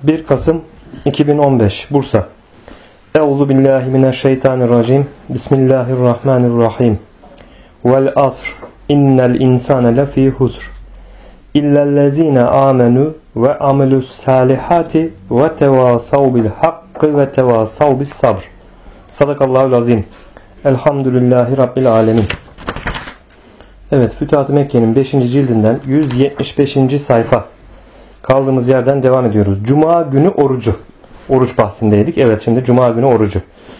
1 Kasım 2015 Bursa. Euzu billahi mineşşeytanirracim. Bismillahirrahmanirrahim. Vel asr. İnnel insane lefî husr. İllellezîne âmenû ve amelus salihati ve tevâsav bil hakkı ve tevâsav bis sabr. Sadakallahul azim. Elhamdülillahi Rabbil alemin. Evet, Fütuhat-ı Mekke'nin 5. cildinden 175. sayfa. Kaldığımız yerden devam ediyoruz. Cuma günü orucu. Oruç bahsindeydik. Evet, şimdi Cuma günü orucu.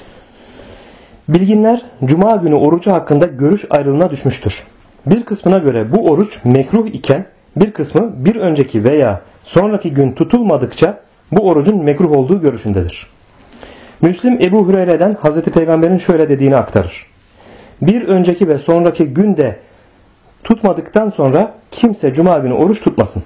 Bilginler Cuma günü orucu hakkında görüş ayrılığına düşmüştür. Bir kısmına göre bu oruç mekruh iken bir kısmı bir önceki veya sonraki gün tutulmadıkça bu orucun mekruh olduğu görüşündedir. Müslim Ebu Hureyre'den Hazreti Peygamber'in şöyle dediğini aktarır. Bir önceki ve sonraki günde tutmadıktan sonra kimse Cuma günü oruç tutmasın.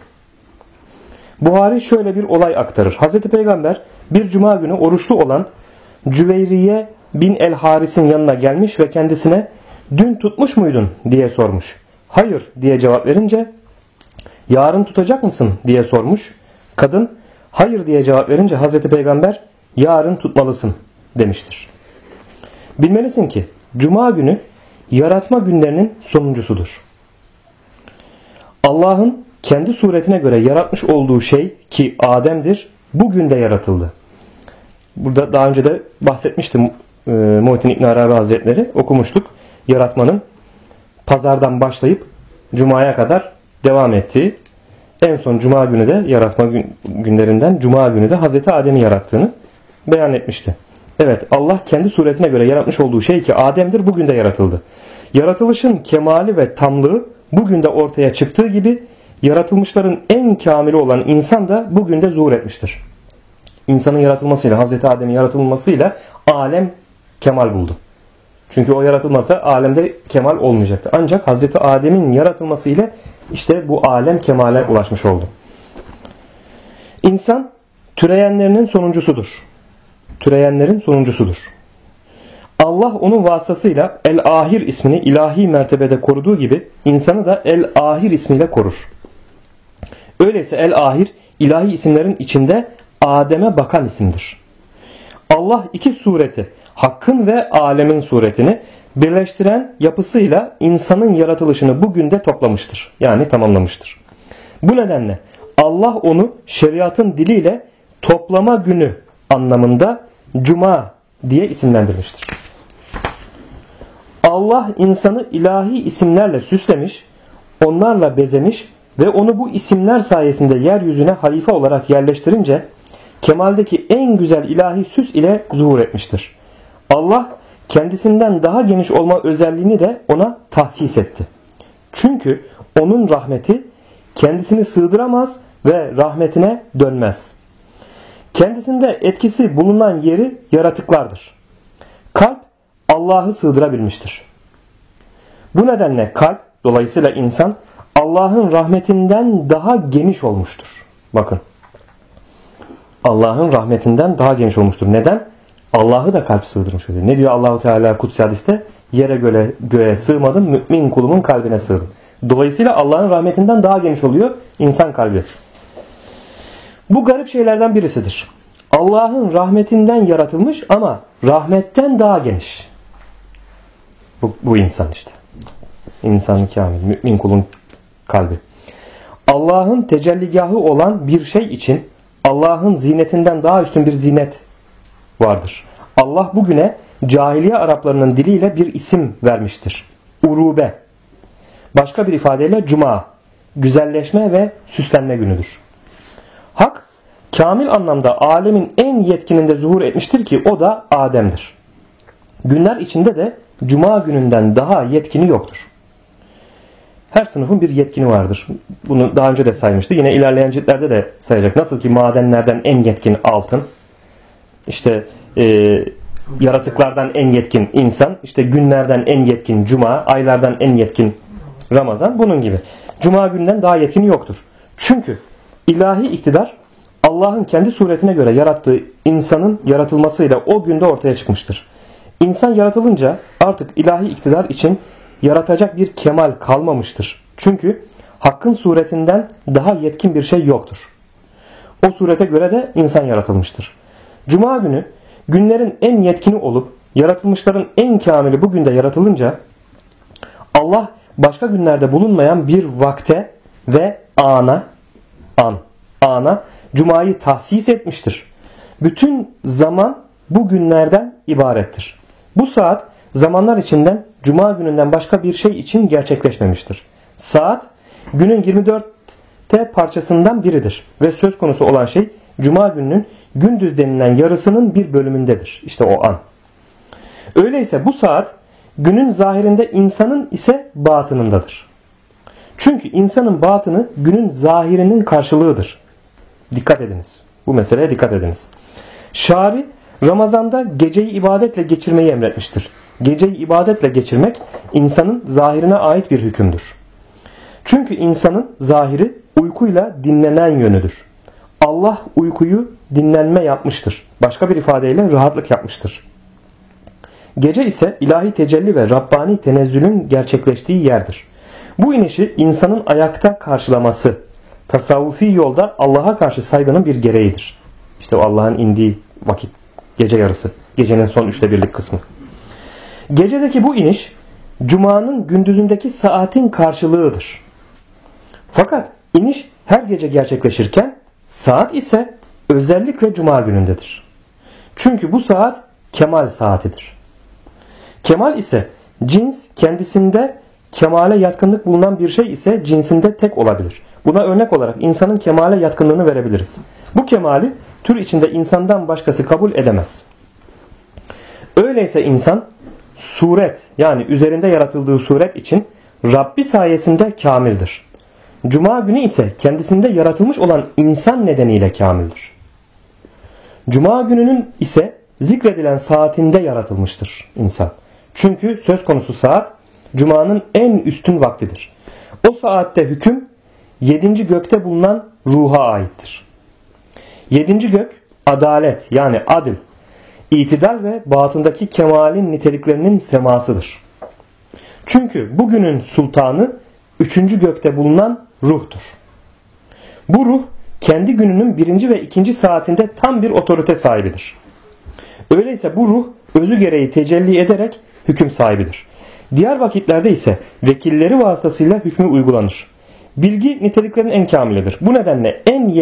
Buhari şöyle bir olay aktarır. Hazreti Peygamber bir Cuma günü oruçlu olan Cüveyriye bin el-Haris'in yanına gelmiş ve kendisine "Dün tutmuş muydun?" diye sormuş. "Hayır" diye cevap verince "Yarın tutacak mısın?" diye sormuş. Kadın "Hayır" diye cevap verince Hazreti Peygamber "Yarın tutmalısın" demiştir. Bilmelisin ki Cuma günü yaratma günlerinin sonuncusudur. Allah'ın kendi suretine göre yaratmış olduğu şey ki Adem'dir, bugün de yaratıldı. Burada daha önce de bahsetmiştim, Muhittin İbn Arabi Hazretleri okumuştuk. Yaratmanın pazardan başlayıp Cuma'ya kadar devam ettiği, en son Cuma günü de yaratma günlerinden Cuma günü de Hazreti Adem'i yarattığını beyan etmişti. Evet, Allah kendi suretine göre yaratmış olduğu şey ki Adem'dir, bugün de yaratıldı. Yaratılışın kemali ve tamlığı bugün de ortaya çıktığı gibi yaratılmışların en kamili olan insan da bugün de zuhur etmiştir. İnsanın yaratılmasıyla, Hazreti Adem'in yaratılmasıyla alem kemal buldu. Çünkü o yaratılmasa alemde kemal olmayacaktı. Ancak Hazreti Adem'in yaratılmasıyla işte bu alem kemale ulaşmış oldu. İnsan türeyenlerinin sonuncusudur. Türeyenlerin sonuncusudur. Allah onun vasıtasıyla El-Ahir ismini ilahi mertebede koruduğu gibi insanı da El-Ahir ismiyle korur. Öyleyse El-Ahir ilahi isimlerin içinde Adem'e bakan isimdir. Allah iki sureti, hakkın ve alemin suretini birleştiren yapısıyla insanın yaratılışını bugün de toplamıştır. Yani tamamlamıştır. Bu nedenle Allah onu şeriatın diliyle toplama günü anlamında Cuma diye isimlendirmiştir. Allah insanı ilahi isimlerle süslemiş, onlarla bezemiş ve onu bu isimler sayesinde yeryüzüne halife olarak yerleştirince kemaldeki en güzel ilahi süs ile zuhur etmiştir. Allah kendisinden daha geniş olma özelliğini de ona tahsis etti. Çünkü onun rahmeti kendisini sığdıramaz ve rahmetine dönmez. Kendisinde etkisi bulunan yeri yaratıklardır. Kalp Allah'ı sığdırabilmiştir. Bu nedenle kalp, dolayısıyla insan Allah'ın rahmetinden daha geniş olmuştur. Bakın. Allah'ın rahmetinden daha geniş olmuştur. Neden? Allah'ı da kalp sığdırmış oluyor. Ne diyor Allahu Teala Kutsi hadiste? Yere göğe sığmadım, mümin kulumun kalbine sığdım. Dolayısıyla Allah'ın rahmetinden daha geniş oluyor insan kalbi. Bu garip şeylerden birisidir. Allah'ın rahmetinden yaratılmış ama rahmetten daha geniş. Bu insan işte. İnsan-ı kamil, mümin kulun kalbi. Allah'ın tecelligahı olan bir şey için Allah'ın zinetinden daha üstün bir zinet vardır. Allah bugüne cahiliye Araplarının diliyle bir isim vermiştir. Urube. Başka bir ifadeyle Cuma. Güzelleşme ve süslenme günüdür. Hak, kamil anlamda alemin en yetkininde zuhur etmiştir ki o da Adem'dir. Günler içinde de Cuma gününden daha yetkini yoktur. Her sınıfın bir yetkini vardır. Bunu daha önce de saymıştı. Yine ilerleyen ciltlerde de sayacak. Nasıl ki madenlerden en yetkin altın, işte yaratıklardan en yetkin insan, işte günlerden en yetkin Cuma, aylardan en yetkin Ramazan, bunun gibi. Cuma günden daha yetkini yoktur. Çünkü ilahi iktidar Allah'ın kendi suretine göre yarattığı insanın yaratılmasıyla o günde ortaya çıkmıştır. İnsan yaratılınca artık ilahi iktidar için yaratacak bir kemal kalmamıştır. Çünkü hakkın suretinden daha yetkin bir şey yoktur. O surete göre de insan yaratılmıştır. Cuma günü günlerin en yetkini olup yaratılmışların en kamili bugün de yaratılınca Allah başka günlerde bulunmayan bir vakte ve ana Cuma'yı tahsis etmiştir. Bütün zaman bu günlerden ibarettir. Bu saat zamanlar içinden Cuma gününden başka bir şey için gerçekleşmemiştir. Saat günün 24'te parçasından biridir ve söz konusu olan şey Cuma gününün gündüz denilen yarısının bir bölümündedir. İşte o an. Öyleyse bu saat günün zahirinde, insanın ise batınındadır. Çünkü insanın batını günün zahirinin karşılığıdır. Dikkat ediniz. Bu meseleye dikkat ediniz. Şari Ramazan'da geceyi ibadetle geçirmeyi emretmiştir. Geceyi ibadetle geçirmek insanın zahirine ait bir hükümdür. Çünkü insanın zahiri uykuyla dinlenen yönüdür. Allah uykuyu dinlenme yapmıştır. Başka bir ifadeyle rahatlık yapmıştır. Gece ise ilahi tecelli ve Rabbani tenezzülün gerçekleştiği yerdir. Bu inişi insanın ayakta karşılaması, tasavvufi yolda Allah'a karşı saygının bir gereğidir. İşte o Allah'ın indiği vakit gece yarısı, gecenin son 1/3 kısmı. Gecedeki bu iniş, Cuma'nın gündüzündeki saatin karşılığıdır. Fakat iniş her gece gerçekleşirken, saat ise özellikle Cuma günündedir. Çünkü bu saat kemal saatidir. Kemal ise cins kendisinde kemale yatkınlık bulunan bir şey ise cinsinde tek olabilir. Buna örnek olarak insanın kemale yatkınlığını verebiliriz. Bu kemali tür içinde insandan başkası kabul edemez. Öyleyse insan suret, yani üzerinde yaratıldığı suret için Rabbi sayesinde kamildir. Cuma günü ise kendisinde yaratılmış olan insan nedeniyle kamildir. Cuma gününün ise zikredilen saatinde yaratılmıştır insan. Çünkü söz konusu saat Cuma'nın en üstün vaktidir. O saatte hüküm 7. gökte bulunan ruha aittir. 7. gök adalet, yani adil, itidal ve batındaki kemalin niteliklerinin semasıdır. Çünkü bugünün sultanı 3. gökte bulunan ruhtur. Bu ruh kendi gününün 1. ve 2. saatinde tam bir otorite sahibidir. Öyleyse bu ruh özü gereği tecelli ederek hüküm sahibidir. Diğer vakitlerde ise vekilleri vasıtasıyla hükmü uygulanır. Bilgi niteliklerin en kamilidir. Bu nedenle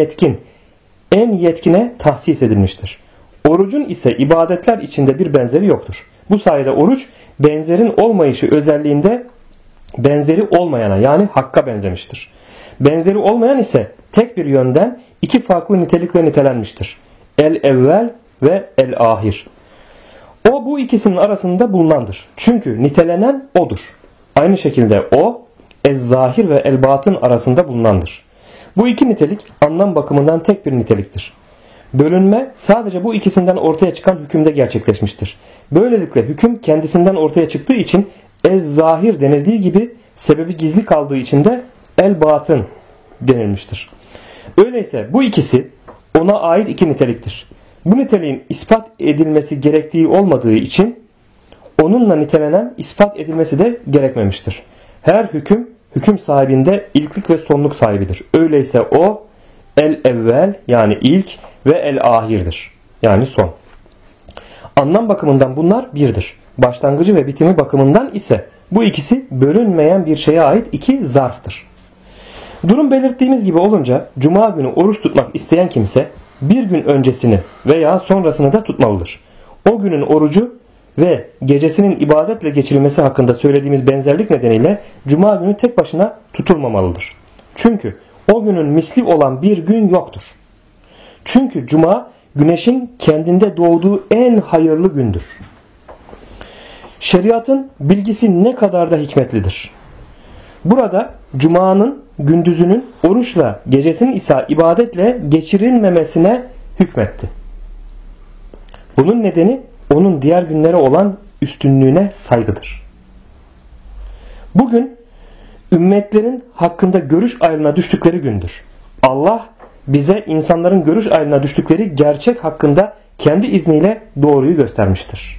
en yetkine tahsis edilmiştir. Orucun ise ibadetler içinde bir benzeri yoktur. Bu sayede oruç benzerin olmayışı özelliğinde benzeri olmayana, yani Hakk'a benzemiştir. Benzeri olmayan ise tek bir yönden iki farklı nitelikle nitelenmiştir. El-evvel ve el-ahir. O bu ikisinin arasında bulunandır. Çünkü nitelenen odur. Aynı şekilde o ez-zahir ve el-batın arasında bulunandır. Bu iki nitelik anlam bakımından tek bir niteliktir. Bölünme sadece bu ikisinden ortaya çıkan hükümde gerçekleşmiştir. Böylelikle hüküm kendisinden ortaya çıktığı için ez-zahir denildiği gibi sebebi gizli kaldığı için de el-batın denilmiştir. Öyleyse bu ikisi ona ait iki niteliktir. Bu niteliğin ispat edilmesi gerektiği olmadığı için onunla nitelenen ispat edilmesi de gerekmemiştir. Her hüküm sahibinde ilklik ve sonluk sahibidir. Öyleyse o el-evvel, yani ilk, ve el-ahirdir, yani son. Anlam bakımından bunlar birdir. Başlangıcı ve bitimi bakımından ise bu ikisi bölünmeyen bir şeye ait iki zarftır. Durum belirttiğimiz gibi olunca Cuma günü oruç tutmak isteyen kimse bir gün öncesini veya sonrasını da tutmalıdır. O günün orucu ve gecesinin ibadetle geçirilmesi hakkında söylediğimiz benzerlik nedeniyle Cuma günü tek başına tutulmamalıdır. Çünkü o günün misli olan bir gün yoktur. Çünkü Cuma güneşin kendinde doğduğu en hayırlı gündür. Şeriatın bilgisi ne kadar da hikmetlidir. Burada Cuma'nın gündüzünün oruçla, gecesinin ise ibadetle geçirilmemesine hükmetti. Bunun nedeni onun diğer günlere olan üstünlüğüne saygıdır. Bugün ümmetlerin hakkında görüş ayrılığına düştükleri gündür. Allah bize insanların görüş ayrılığına düştükleri gerçek hakkında kendi izniyle doğruyu göstermiştir.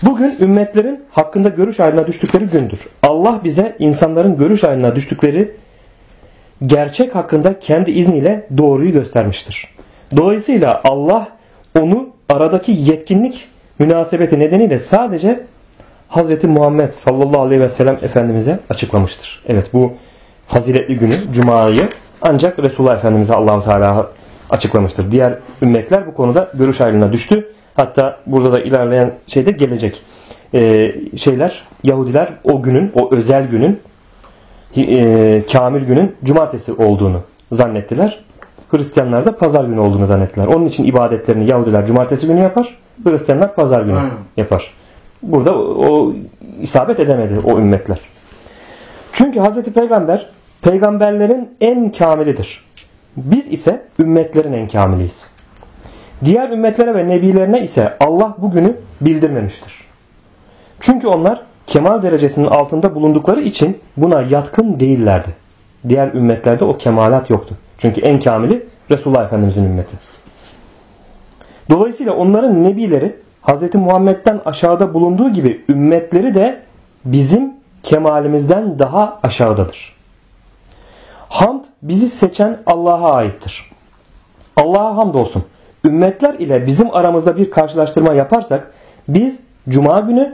Bugün ümmetlerin hakkında görüş ayrılığına düştükleri gündür. Allah bize insanların görüş ayrılığına düştükleri gerçek hakkında kendi izniyle doğruyu göstermiştir. Dolayısıyla Allah onu aradaki yetkinlik münasebeti nedeniyle sadece Hz. Muhammed sallallahu aleyhi ve sellem Efendimiz'e açıklamıştır. Evet, bu faziletli günü, Cuma'yı ancak Resulullah Efendimiz'e Allah-u Teala açıklamıştır. Diğer ümmetler bu konuda görüş ayrılığına düştü. Hatta burada da ilerleyen şeyde gelecek Yahudiler o günün, o özel günün, kamil günün cumartesi olduğunu zannettiler. Hristiyanlar da pazar günü olduğunu zannettiler. Onun için ibadetlerini Yahudiler cumartesi günü yapar, Hristiyanlar pazar günü yapar. Burada o isabet edemedi o ümmetler. Çünkü Hazreti Peygamber peygamberlerin en kamilidir. Biz ise ümmetlerin en kamiliyiz. Diğer ümmetlere ve nebilerine ise Allah bu günü bildirmemiştir. Çünkü onlar kemal derecesinin altında bulundukları için buna yatkın değillerdi. Diğer ümmetlerde o kemalat yoktu. Çünkü en kamili Resulullah Efendimiz'in ümmeti. Dolayısıyla onların nebileri Hz. Muhammed'den aşağıda bulunduğu gibi ümmetleri de bizim kemalimizden daha aşağıdadır. Hamd bizi seçen Allah'a aittir. Allah'a hamdolsun. Ümmetler ile bizim aramızda bir karşılaştırma yaparsak biz Cuma günü,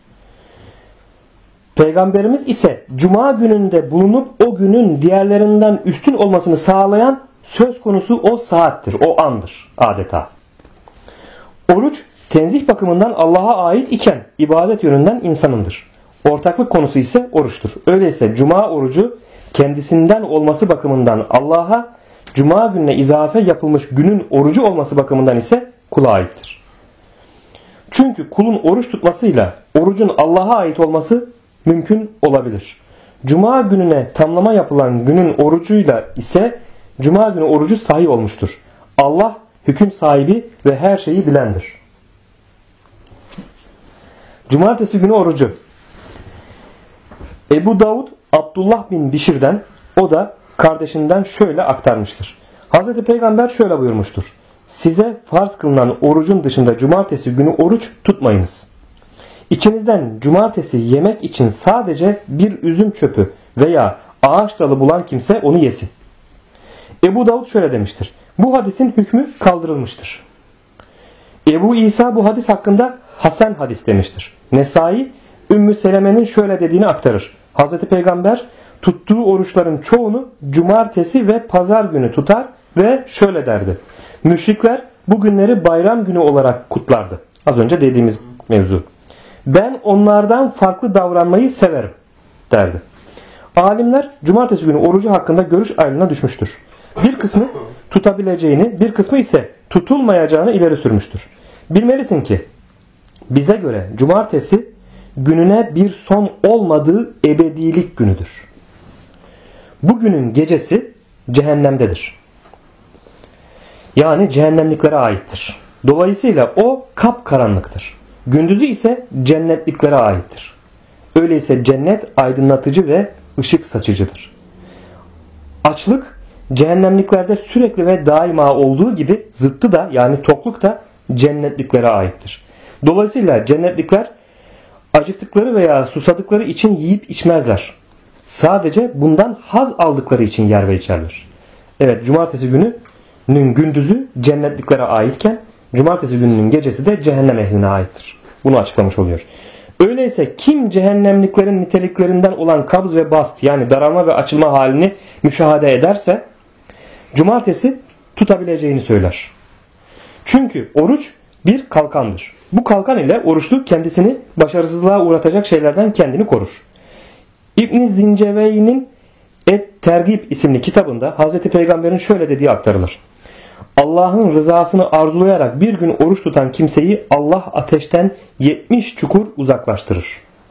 Peygamberimiz ise Cuma gününde bulunup o günün diğerlerinden üstün olmasını sağlayan söz konusu o saattir, o andır adeta. Oruç tenzih bakımından Allah'a ait iken ibadet yönünden insanındır. Ortaklık konusu ise oruçtur. Öyleyse Cuma orucu kendisinden olması bakımından Allah'a, Cuma gününe izafe yapılmış günün orucu olması bakımından ise kula aittir. Çünkü kulun oruç tutmasıyla orucun Allah'a ait olması mümkün olabilir. Cuma gününe tamlama yapılan günün orucuyla ise Cuma günü orucu sahih olmuştur. Allah hüküm sahibi ve her şeyi bilendir. Cumartesi günü orucu. Ebu Davud Abdullah bin Bişir'den, o da kardeşinden şöyle aktarmıştır. Hazreti Peygamber şöyle buyurmuştur. Size farz kılınan orucun dışında cumartesi günü oruç tutmayınız. İçinizden cumartesi yemek için sadece bir üzüm çöpü veya ağaç dalı bulan kimse onu yesin. Ebu Davud şöyle demiştir. Bu hadisin hükmü kaldırılmıştır. Ebu İsa bu hadis hakkında Hasan hadis demiştir. Nesai Ümmü Seleme'nin şöyle dediğini aktarır. Hazreti Peygamber tuttuğu oruçların çoğunu cumartesi ve pazar günü tutar ve şöyle derdi. Müşrikler bu günleri bayram günü olarak kutlardı. Az önce dediğimiz mevzu. Ben onlardan farklı davranmayı severim derdi. Alimler cumartesi günü orucu hakkında görüş ayrılığına düşmüştür. Bir kısmı tutabileceğini, bir kısmı ise tutulmayacağını ileri sürmüştür. Bilmelisin ki bize göre cumartesi gününe bir son olmadığı ebedilik günüdür. Bu günün gecesi cehennemdedir. Yani cehennemliklere aittir. Dolayısıyla o kapkaranlıktır. Gündüzü ise cennetliklere aittir. Öyleyse cennet aydınlatıcı ve ışık saçıcıdır. Açlık cehennemliklerde sürekli ve daima olduğu gibi zıttı da yani tokluk da cennetliklere aittir. Dolayısıyla cennetlikler acıktıkları veya susadıkları için yiyip içmezler. Sadece bundan haz aldıkları için yer ve içerler. Evet, cumartesi gününün gündüzü cennetliklere aitken cumartesi gününün gecesi de cehennem ehline aittir. Bunu açıklamış oluyor. Öyleyse kim cehennemliklerin niteliklerinden olan kabz ve bast yani daralma ve açılma halini müşahede ederse cumartesi tutabileceğini söyler. Çünkü oruç bir kalkandır. Bu kalkan ile oruçlu kendisini başarısızlığa uğratacak şeylerden kendini korur. İbn Zincevey'nin Et-Tergib isimli kitabında Hz. Peygamber'in şöyle dediği aktarılır. Allah'ın rızasını arzulayarak bir gün oruç tutan kimseyi Allah ateşten 70 çukur uzaklaştırır.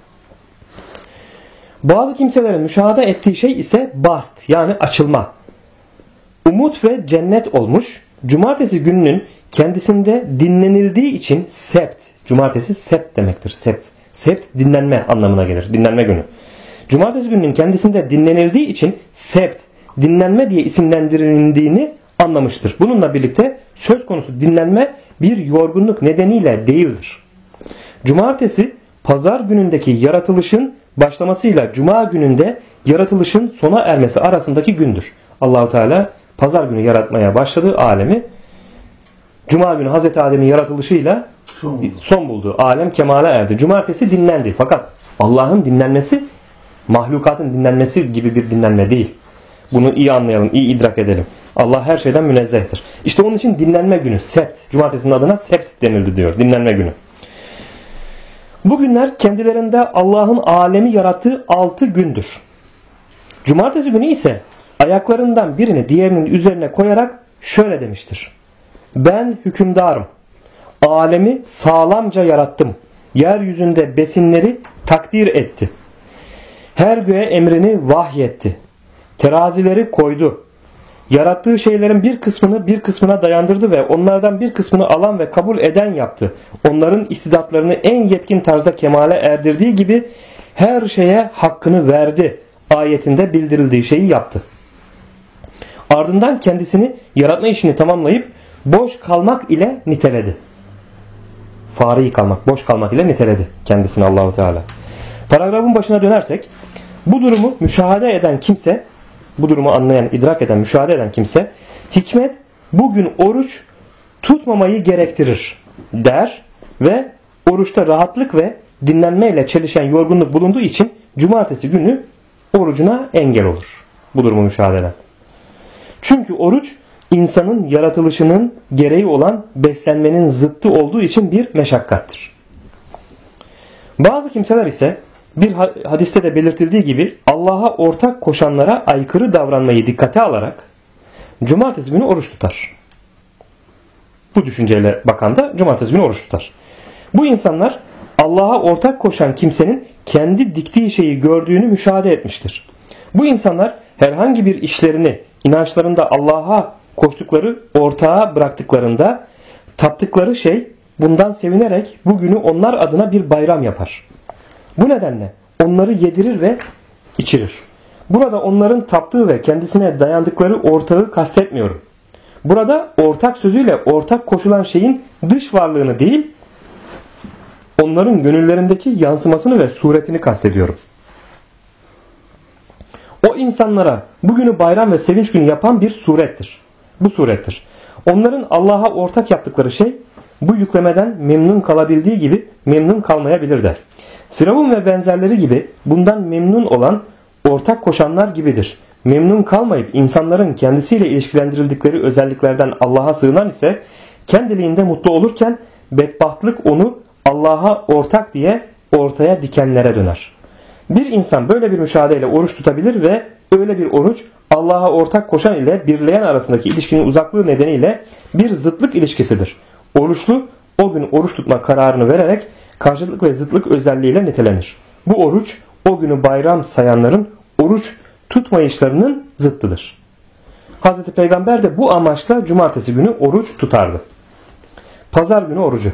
Bazı kimselerin müşahede ettiği şey ise bast yani açılma. Umut ve cennet olmuş. Cumartesi gününün kendisinde dinlenildiği için sebt. Cumartesi sebt demektir. Sebt. Sebt dinlenme anlamına gelir. Dinlenme günü. Cumartesi gününün kendisinde dinlenildiği için sebt, dinlenme diye isimlendirildiğini anlamıştır. Bununla birlikte söz konusu dinlenme bir yorgunluk nedeniyle değildir. Cumartesi pazar günündeki yaratılışın başlamasıyla cuma gününde yaratılışın sona ermesi arasındaki gündür. Allahu Teala pazar günü yaratmaya başladı alemi. Cuma günü Hazreti Adem'in yaratılışıyla son buldu. Alem kemale erdi. Cumartesi dinlendi. Fakat Allah'ın dinlenmesi mahlukatın dinlenmesi gibi bir dinlenme değil. Bunu iyi anlayalım, iyi idrak edelim. Allah her şeyden münezzehtir. İşte onun için dinlenme günü, sebt. Cumartesinin adına sebt denildi diyor. Dinlenme günü. Bu günler kendilerinde Allah'ın alemi yarattığı 6 gündür. Cumartesi günü ise ayaklarından birini diğerinin üzerine koyarak şöyle demiştir. Ben hükümdarım. Alemi sağlamca yarattım. Yeryüzünde besinleri takdir etti. Her göğe emrini vahyetti. Terazileri koydu. Yarattığı şeylerin bir kısmını bir kısmına dayandırdı ve onlardan bir kısmını alan ve kabul eden yaptı. Onların istidatlarını en yetkin tarzda kemale erdirdiği gibi her şeye hakkını verdi. Ayetinde bildirildiği şeyi yaptı. Ardından kendisini yaratma işini tamamlayıp boş kalmak ile niteledi. Fari kalmak, boş kalmak ile niteledi kendisini Allahu Teala. Paragrafın başına dönersek, bu durumu müşahede eden kimse, bu durumu anlayan, idrak eden, müşahede eden kimse, hikmet bugün oruç tutmamayı gerektirir der ve oruçta rahatlık ve dinlenmeyle çelişen yorgunluk bulunduğu için cumartesi günü orucuna engel olur. Bu durumu müşahede eden. Çünkü oruç insanın yaratılışının gereği olan beslenmenin zıttı olduğu için bir meşakkattır. Bazı kimseler ise bir hadiste de belirtildiği gibi Allah'a ortak koşanlara aykırı davranmayı dikkate alarak cumartesi günü oruç tutar. Bu düşünceyle bakan da cumartesi günü oruç tutar. Bu insanlar Allah'a ortak koşan kimsenin kendi diktiği şeyi gördüğünü müşahede etmiştir. Bu insanlar herhangi bir işlerini inançlarında Allah'a koştukları ortağa bıraktıklarında taptıkları şey bundan sevinerek bugünü onlar adına bir bayram yapar. Bu nedenle onları yedirir ve içirir. Burada onların taptığı ve kendisine dayandıkları ortağı kastetmiyorum. Burada ortak sözüyle ortak koşulan şeyin dış varlığını değil, onların gönüllerindeki yansımasını ve suretini kastediyorum. O insanlara bugünü bayram ve sevinç günü yapan bir surettir. Bu surettir. Onların Allah'a ortak yaptıkları şey bu yüklemeden memnun kalabildiği gibi memnun kalmayabilir de. Firavun ve benzerleri gibi bundan memnun olan ortak koşanlar gibidir. Memnun kalmayıp insanların kendisiyle ilişkilendirildikleri özelliklerden Allah'a sığınan ise kendiliğinde mutlu olurken bedbahtlık onu Allah'a ortak diye ortaya dikenlere döner. Bir insan böyle bir müşahedeyle oruç tutabilir ve öyle bir oruç Allah'a ortak koşan ile birleyen arasındaki ilişkinin uzaklığı nedeniyle bir zıtlık ilişkisidir. Oruçlu o gün oruç tutma kararını vererek karşılık ve zıtlık özelliğiyle nitelenir. Bu oruç o günü bayram sayanların oruç tutmayışlarının zıttıdır. Hazreti Peygamber de bu amaçla cumartesi günü oruç tutardı. Pazar günü orucu.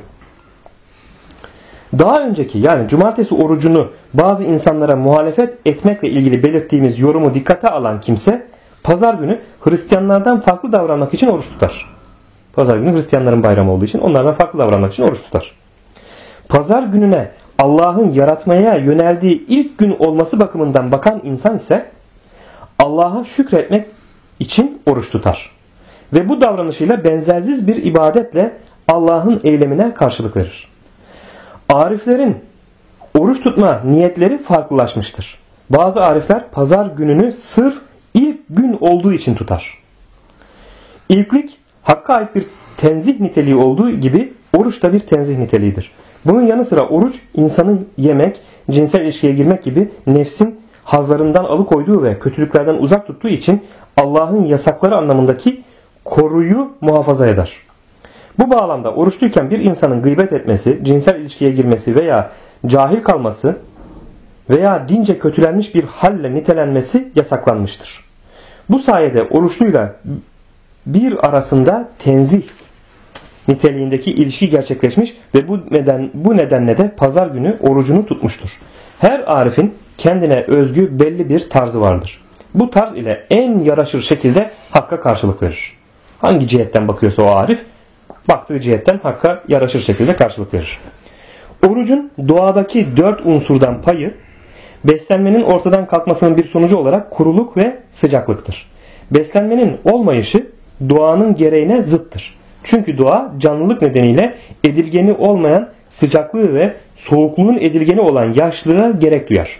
Daha önceki yani cumartesi orucunu bazı insanlara muhalefet etmekle ilgili belirttiğimiz yorumu dikkate alan kimse pazar günü Hristiyanlardan farklı davranmak için oruç tutar. Pazar günü Hristiyanların bayramı olduğu için onlardan farklı davranmak için oruç tutar. Pazar gününe Allah'ın yaratmaya yöneldiği ilk gün olması bakımından bakan insan ise Allah'a şükretmek için oruç tutar. Ve bu davranışıyla benzersiz bir ibadetle Allah'ın eylemine karşılık verir. Ariflerin oruç tutma niyetleri farklılaşmıştır. Bazı arifler pazar gününü sırf ilk gün olduğu için tutar. İlklik Hakk'a ait bir tenzih niteliği olduğu gibi oruç da bir tenzih niteliğidir. Bunun yanı sıra oruç insanı yemek, cinsel ilişkiye girmek gibi nefsin hazlarından alıkoyduğu ve kötülüklerden uzak tuttuğu için Allah'ın yasakları anlamındaki koruyu muhafaza eder. Bu bağlamda oruçluyken bir insanın gıybet etmesi, cinsel ilişkiye girmesi veya cahil kalması veya dince kötülenmiş bir halle nitelenmesi yasaklanmıştır. Bu sayede oruçluyla bir arasında tenzih niteliğindeki ilişki gerçekleşmiş ve bu nedenle de pazar günü orucunu tutmuştur. Her arifin kendine özgü belli bir tarzı vardır. Bu tarz ile en yaraşır şekilde Hakk'a karşılık verir. Hangi cihetten bakıyorsa o arif, baktığı cihetten Hakk'a yaraşır şekilde karşılık verir. Orucun doğadaki 4 unsurdan payı, beslenmenin ortadan kalkmasının bir sonucu olarak kuruluk ve sıcaklıktır. Beslenmenin olmayışı doğanın gereğine zıttır. Çünkü doğa canlılık nedeniyle edilgeni olmayan sıcaklığı ve soğukluğun edilgeni olan yaşlığa gerek duyar.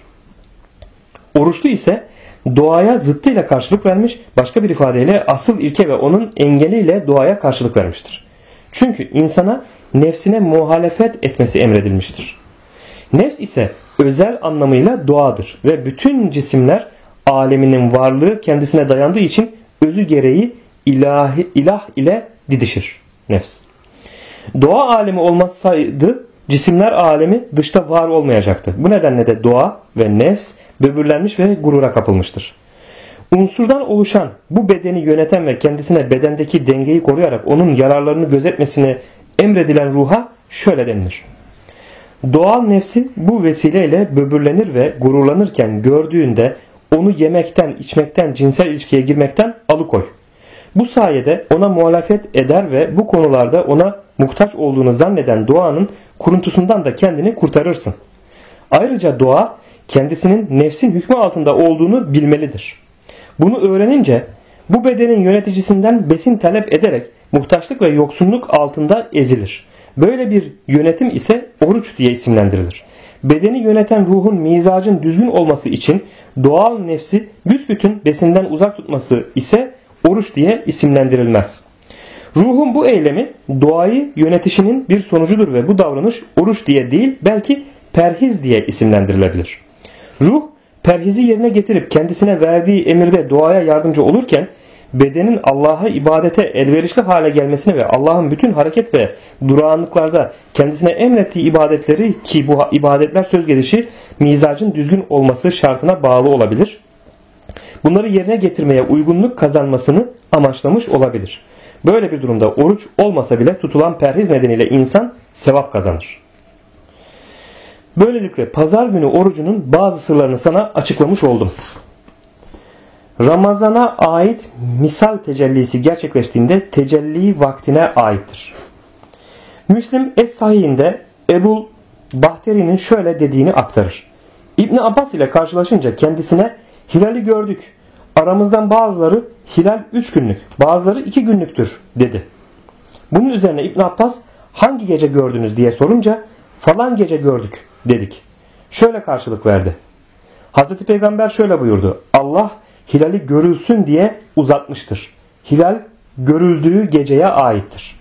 Oruçlu ise doğaya zıttıyla karşılık vermiş, başka bir ifadeyle asıl ilke ve onun engeliyle doğaya karşılık vermiştir. Çünkü insana nefsine muhalefet etmesi emredilmiştir. Nefs ise özel anlamıyla doğadır ve bütün cisimler aleminin varlığı kendisine dayandığı için özü gereği ilah ile didişir nefs. Doğa alemi olmasaydı cisimler alemi dışta var olmayacaktı. Bu nedenle de doğa ve nefs böbürlenmiş ve gurura kapılmıştır. Unsurdan oluşan bu bedeni yöneten ve kendisine bedendeki dengeyi koruyarak onun yararlarını gözetmesini emredilen ruha şöyle denilir. Doğal nefsi bu vesileyle böbürlenir ve gururlanırken gördüğünde onu yemekten, içmekten, cinsel ilişkiye girmekten alıkoy. Bu sayede ona muhalefet eder ve bu konularda ona muhtaç olduğunu zanneden doğanın kuruntusundan da kendini kurtarırsın. Ayrıca doğa kendisinin nefsin hükmü altında olduğunu bilmelidir. Bunu öğrenince bu bedenin yöneticisinden besin talep ederek muhtaçlık ve yoksunluk altında ezilir. Böyle bir yönetim ise oruç diye isimlendirilir. Bedeni yöneten ruhun mizacın düzgün olması için doğal nefsi büsbütün besinden uzak tutması ise oruç diye isimlendirilmez. Ruhun bu eylemi doğayı yönetişinin bir sonucudur ve bu davranış oruç diye değil belki perhiz diye isimlendirilebilir. Ruh perhizi yerine getirip kendisine verdiği emirde doğaya yardımcı olurken bedenin Allah'a ibadete elverişli hale gelmesini ve Allah'ın bütün hareket ve durağanlıklarda kendisine emrettiği ibadetleri ki bu ibadetler söz gelişi mizacın düzgün olması şartına bağlı olabilir. Bunları yerine getirmeye uygunluk kazanmasını amaçlamış olabilir. Böyle bir durumda oruç olmasa bile tutulan perhiz nedeniyle insan sevap kazanır. Böylelikle pazar günü orucunun bazı sırlarını sana açıklamış oldum. Ramazana ait misal tecellisi gerçekleştiğinde tecelli vaktine aittir. Müslim Es-Sahih'inde Ebu Bahteri'nin şöyle dediğini aktarır. İbn Abbas ile karşılaşınca kendisine hilali gördük. Aramızdan bazıları hilal 3 günlük, bazıları 2 günlüktür dedi. Bunun üzerine İbn Abbas hangi gece gördünüz diye sorunca falan gece gördük dedik. Şöyle karşılık verdi. Hazreti Peygamber şöyle buyurdu. Allah hilali görülsün diye uzatmıştır. Hilal görüldüğü geceye aittir.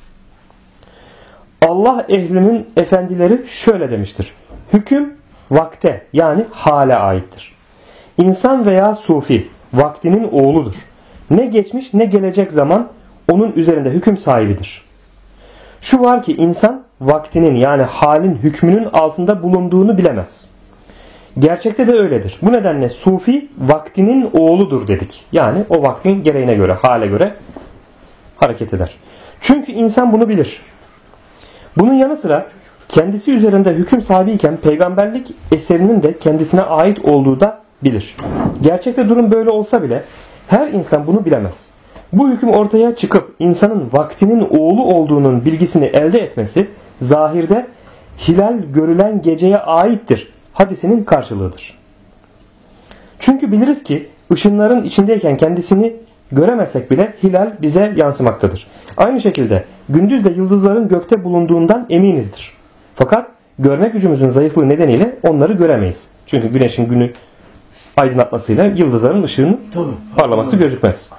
Allah ehlinin efendileri şöyle demiştir. Hüküm vakte yani hale aittir. İnsan veya sufi vaktinin oğludur. Ne geçmiş ne gelecek zaman onun üzerinde hüküm sahibidir. Şu var ki insan vaktinin yani halin hükmünün altında bulunduğunu bilemez. Gerçekte de öyledir. Bu nedenle sufi vaktinin oğludur dedik. Yani o vaktin gereğine göre, hale göre hareket eder. Çünkü insan bunu bilir. Bunun yanı sıra kendisi üzerinde hüküm sahibiyken peygamberlik eserinin de kendisine ait olduğu da bilir. Gerçekte durum böyle olsa bile her insan bunu bilemez. Bu hüküm ortaya çıkıp insanın vaktinin oğlu olduğunun bilgisini elde etmesi zahirde hilal görülen geceye aittir hadisinin karşılığıdır. Çünkü biliriz ki ışınların içindeyken kendisini göremezsek bile hilal bize yansımaktadır. Aynı şekilde gündüz de yıldızların gökte bulunduğundan eminizdir. Fakat görme gücümüzün zayıflığı nedeniyle onları göremeyiz. Çünkü güneşin günü aydınlatmasıyla yıldızların ışığının parlaması gözükmez.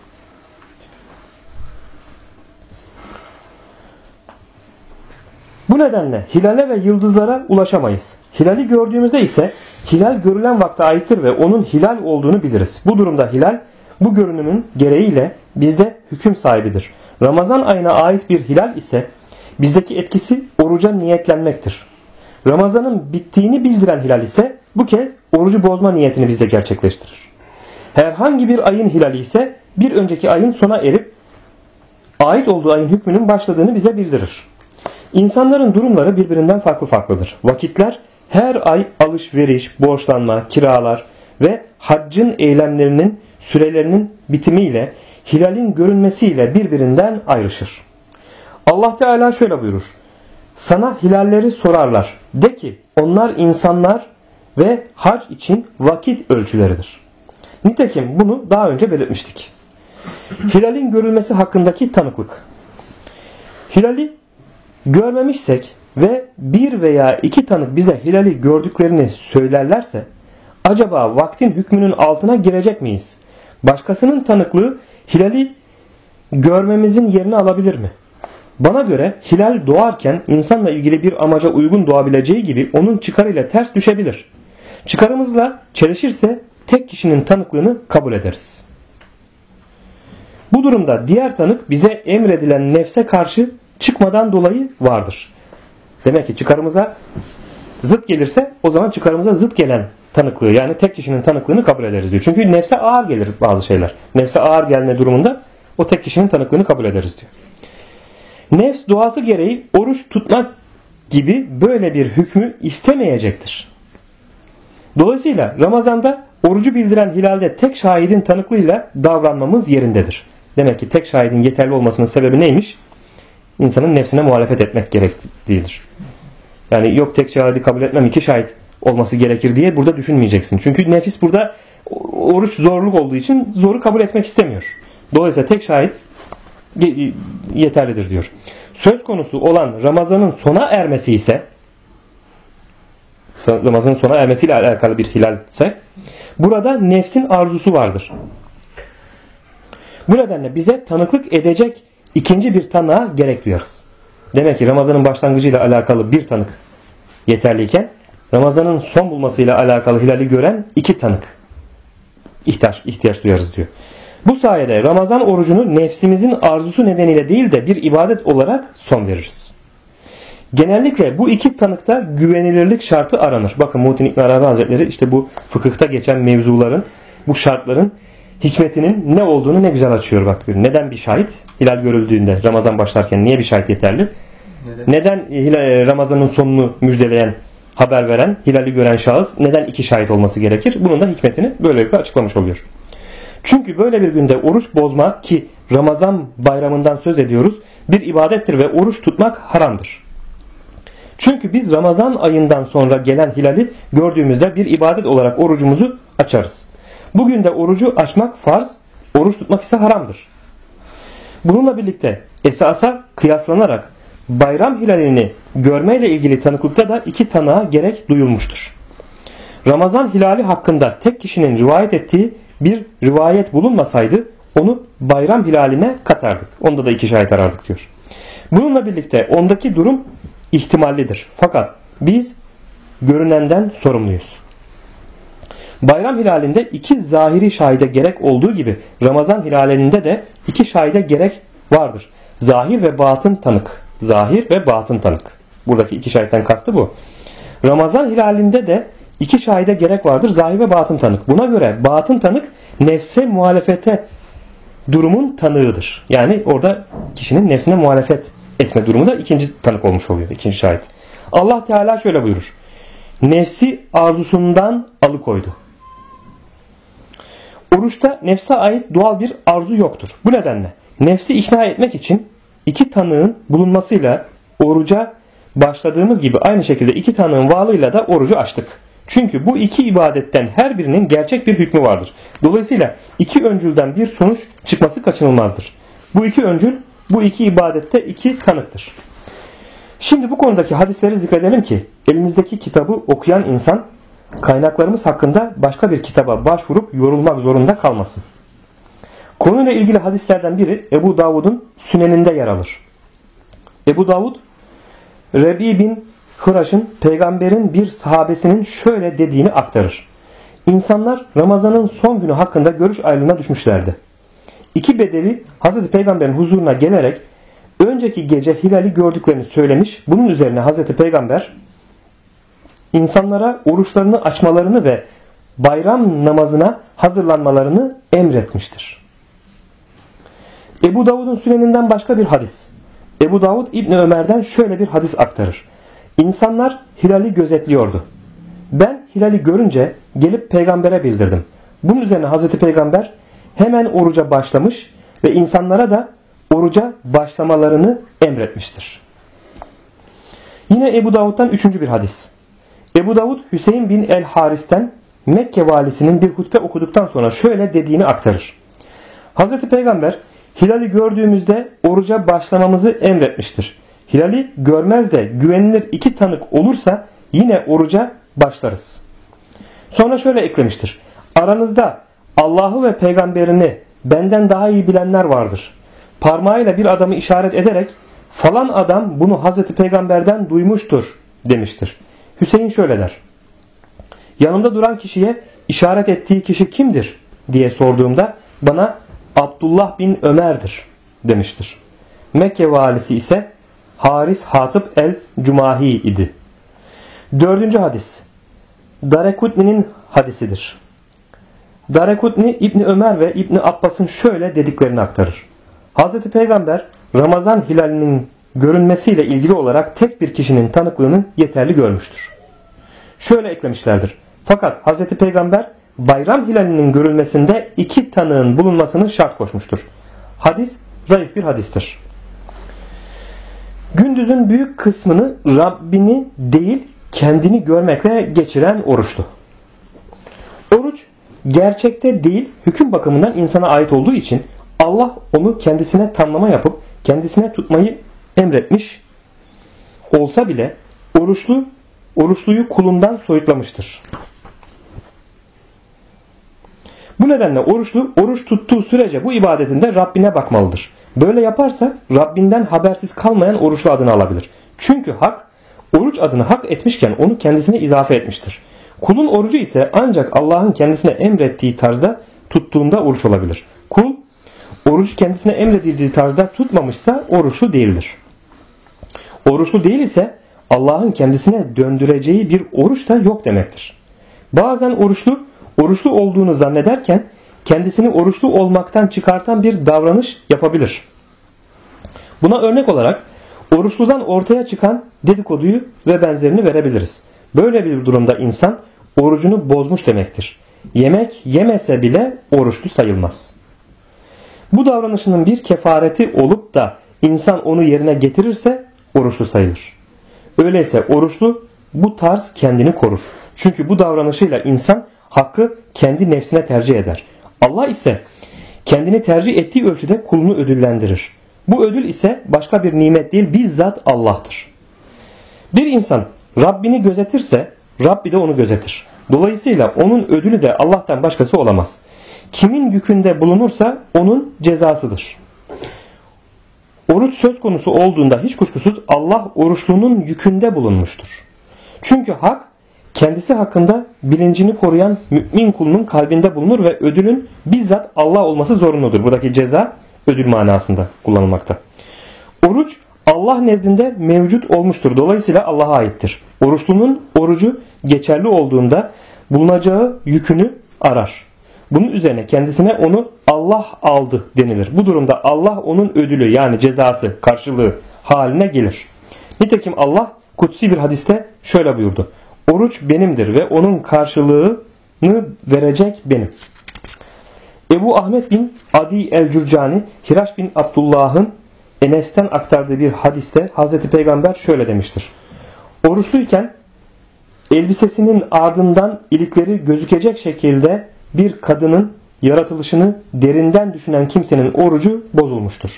Bu nedenle hilale ve yıldızlara ulaşamayız. Hilali gördüğümüzde ise hilal görülen vakte aittir ve onun hilal olduğunu biliriz. Bu durumda hilal bu görünümün gereğiyle bizde hüküm sahibidir. Ramazan ayına ait bir hilal ise bizdeki etkisi oruca niyetlenmektir. Ramazanın bittiğini bildiren hilal ise bu kez orucu bozma niyetini bizde gerçekleştirir. Herhangi bir ayın hilali ise bir önceki ayın sona erip ait olduğu ayın hükmünün başladığını bize bildirir. İnsanların durumları birbirinden farklıdır. Vakitler her ay alışveriş, borçlanma, kiralar ve haccın eylemlerinin sürelerinin bitimiyle hilalin görünmesiyle birbirinden ayrışır. Allah Teala şöyle buyurur. Sana hilalleri sorarlar. De ki onlar insanlar ve hac için vakit ölçüleridir. Nitekim bunu daha önce belirtmiştik. Hilalin görülmesi hakkındaki tanıklık. Hilali görmemişsek ve bir veya iki tanık bize hilali gördüklerini söylerlerse acaba vaktin hükmünün altına girecek miyiz? Başkasının tanıklığı hilali görmemizin yerini alabilir mi? Bana göre hilal doğarken insanla ilgili bir amaca uygun doğabileceği gibi onun çıkarıyla ters düşebilir. Çıkarımızla çelişirse tek kişinin tanıklığını kabul ederiz. Bu durumda diğer tanık bize emredilen nefse karşı çıkmadan dolayı vardır. Demek ki çıkarımıza zıt gelirse o zaman çıkarımıza zıt gelen tanıklığı, yani tek kişinin tanıklığını kabul ederiz diyor. Çünkü nefse ağır gelir bazı şeyler. Nefse ağır gelme durumunda o tek kişinin tanıklığını kabul ederiz diyor. Nefs doğası gereği oruç tutmak gibi böyle bir hükmü istemeyecektir. Dolayısıyla Ramazan'da orucu bildiren hilalde tek şahidin tanıklığıyla davranmamız yerindedir. Demek ki tek şahidin yeterli olmasının sebebi neymiş? İnsanın nefsine muhalefet etmek gerektiğidir. Yani yok tek şahidi kabul etmem, iki şahit olması gerekir diye burada düşünmeyeceksin. Çünkü nefis burada oruç zorluk olduğu için zoru kabul etmek istemiyor. Dolayısıyla tek şahit yeterlidir diyor. Söz konusu olan Ramazan'ın sona ermesi ise, Ramazan'ın sona ermesiyle alakalı bir hilal ise burada nefsin arzusu vardır. Bu nedenle bize tanıklık edecek ikinci bir tanığa gerek duyarız. Demek ki Ramazan'ın başlangıcıyla alakalı bir tanık yeterliyken Ramazan'ın son bulmasıyla alakalı hilali gören iki tanık ihtiyaç duyarız diyor. Bu sayede Ramazan orucunu nefsimizin arzusu nedeniyle değil de bir ibadet olarak son veririz. Genellikle bu iki tanıkta güvenilirlik şartı aranır. Bakın Muhittin İbn Arabi Hazretleri işte bu fıkıhta geçen mevzuların, bu şartların hikmetinin ne olduğunu ne güzel açıyor bak. Neden bir şahit hilal görüldüğünde Ramazan başlarken niye bir şahit yeterli? Neden Ramazan'ın sonunu müjdeleyen, haber veren, hilali gören şahıs neden iki şahit olması gerekir? Bunun da hikmetini böylelikle açıklamış oluyor. Çünkü böyle bir günde oruç bozmak, ki Ramazan bayramından söz ediyoruz, bir ibadettir ve oruç tutmak haramdır. Çünkü biz Ramazan ayından sonra gelen hilali gördüğümüzde bir ibadet olarak orucumuzu açarız. Bugün de orucu açmak farz, oruç tutmak ise haramdır. Bununla birlikte esasa kıyaslanarak bayram hilalini görmeyle ilgili tanıklıkta da iki tanığa gerek duyulmuştur. Ramazan hilali hakkında tek kişinin rivayet ettiği bir rivayet bulunmasaydı onu bayram hilaline katardık. Onda da iki şahit arardık diyor. Bununla birlikte ondaki durum ihtimallidir. Fakat biz görünenden sorumluyuz. Bayram hilalinde iki zahiri şahide gerek olduğu gibi Ramazan hilalinde de iki şahide gerek vardır. Zahir ve batın tanık. Zahir ve batın tanık. Buradaki iki şahitten kastı bu. Ramazan hilalinde de iki şahide gerek vardır. Zahir ve batın tanık. Buna göre batın tanık nefse muhalefete durumun tanığıdır. Yani orada kişinin nefsine muhalefet etme durumu da ikinci tanık olmuş oluyor. İkinci şahit. Allah Teala şöyle buyurur. Nefsi arzusundan alıkoydu. Oruçta nefse ait doğal bir arzu yoktur. Bu nedenle nefsi ikna etmek için iki tanığın bulunmasıyla oruca başladığımız gibi aynı şekilde iki tanığın varlığıyla da orucu açtık. Çünkü bu iki ibadetten her birinin gerçek bir hükmü vardır. Dolayısıyla iki öncülden bir sonuç çıkması kaçınılmazdır. Bu iki öncül, bu iki ibadette iki tanıktır. Şimdi bu konudaki hadisleri zikredelim ki elinizdeki kitabı okuyan insan kaynaklarımız hakkında başka bir kitaba başvurup yorulmak zorunda kalmasın. Konuyla ilgili hadislerden biri Ebu Davud'un Süneninde yer alır. Ebu Davud, Rebi bin Hıraş'ın peygamberin bir sahabesinin şöyle dediğini aktarır. İnsanlar Ramazan'ın son günü hakkında görüş ayrılığına düşmüşlerdi. İki bedevi Hazreti Peygamber'in huzuruna gelerek önceki gece hilali gördüklerini söylemiş. Bunun üzerine Hazreti Peygamber insanlara oruçlarını açmalarını ve bayram namazına hazırlanmalarını emretmiştir. Ebu Davud'un Süneninden başka bir hadis. Ebu Davud İbni Ömer'den şöyle bir hadis aktarır. İnsanlar hilali gözetliyordu. Ben hilali görünce gelip peygambere bildirdim. Bunun üzerine Hazreti Peygamber hemen oruca başlamış ve insanlara da oruca başlamalarını emretmiştir. Yine Ebu Davud'dan 3. bir hadis. Ebu Davud Hüseyin bin el-Haris'ten Mekke valisinin bir hutbe okuduktan sonra şöyle dediğini aktarır. Hazreti Peygamber hilali gördüğümüzde oruca başlamamızı emretmiştir. Hilali görmez de güvenilir 2 tanık olursa yine oruca başlarız. Sonra şöyle eklemiştir. Aranızda Allah'ı ve peygamberini benden daha iyi bilenler vardır. Parmağıyla bir adamı işaret ederek falan adam bunu Hazreti Peygamber'den duymuştur demiştir. Hüseyin şöyle der. Yanımda duran kişiye işaret ettiği kişi kimdir diye sorduğumda bana Abdullah bin Ömer'dir demiştir. Mekke valisi ise Haris Hatip el-Cumahi idi. 4. hadis. Darekutni'nin hadisidir. Darekutni İbni Ömer ve İbni Abbas'ın şöyle dediklerini aktarır. Hazreti Peygamber Ramazan hilalinin görünmesiyle ilgili olarak tek bir kişinin tanıklığını yeterli görmüştür. Şöyle eklemişlerdir. Fakat Hazreti Peygamber bayram hilalinin görülmesinde 2 tanığın bulunmasını şart koşmuştur. Hadis zayıf bir hadistir. Gündüzün büyük kısmını Rabbini değil kendini görmekle geçiren oruçtu. Oruç gerçekte değil hüküm bakımından insana ait olduğu için Allah onu kendisine tamlama yapıp kendisine tutmayı emretmiş olsa bile oruçluyu kulundan soyutlamıştır. Bu nedenle oruçlu oruç tuttuğu sürece bu ibadetinde Rabbine bakmalıdır. Böyle yaparsa Rabbinden habersiz kalmayan oruçlu adını alabilir. Çünkü hak oruç adını hak etmişken onu kendisine izafe etmiştir. Kulun orucu ise ancak Allah'ın kendisine emrettiği tarzda tuttuğunda oruç olabilir. Kul orucu kendisine emredildiği tarzda tutmamışsa oruçlu değildir. Oruçlu değil ise Allah'ın kendisine döndüreceği bir oruç da yok demektir. Bazen oruçlu olduğunu zannederken kendisini oruçlu olmaktan çıkartan bir davranış yapabilir. Buna örnek olarak oruçludan ortaya çıkan dedikoduyu ve benzerini verebiliriz. Böyle bir durumda insan orucunu bozmuş demektir. Yemek yemese bile oruçlu sayılmaz. Bu davranışının bir kefareti olup da insan onu yerine getirirse oruçlu sayılır. Öyleyse oruçlu bu tarz kendini korur. Çünkü bu davranışıyla insan hakkı kendi nefsine tercih eder. Allah ise kendini tercih ettiği ölçüde kulunu ödüllendirir. Bu ödül ise başka bir nimet değil bizzat Allah'tır. Bir insan Rabbini gözetirse Rabbi de onu gözetir. Dolayısıyla onun ödülü de Allah'tan başkası olamaz. Kimin yükünde bulunursa onun cezasıdır. Oruç söz konusu olduğunda hiç kuşkusuz Allah oruçlunun yükünde bulunmuştur. Çünkü hak kendisi hakkında bilincini koruyan mümin kulunun kalbinde bulunur ve ödülün bizzat Allah olması zorunludur. Buradaki ceza ödül manasında kullanılmakta. Oruç Allah nezdinde mevcut olmuştur. Dolayısıyla Allah'a aittir. Oruçlunun orucu geçerli olduğunda bulunacağı yükünü arar. Bunun üzerine kendisine onu Allah aldı denilir. Bu durumda Allah onun ödülü yani cezası, karşılığı haline gelir. Nitekim Allah kutsi bir hadiste şöyle buyurdu. Oruç benimdir ve onun karşılığını verecek benim. Ebu Ahmet bin Adi el-Cürcani, Hiraş bin Abdullah'ın Enes'ten aktardığı bir hadiste Hazreti Peygamber şöyle demiştir. Oruçluyken elbisesinin ardından ilikleri gözükecek şekilde bir kadının yaratılışını derinden düşünen kimsenin orucu bozulmuştur.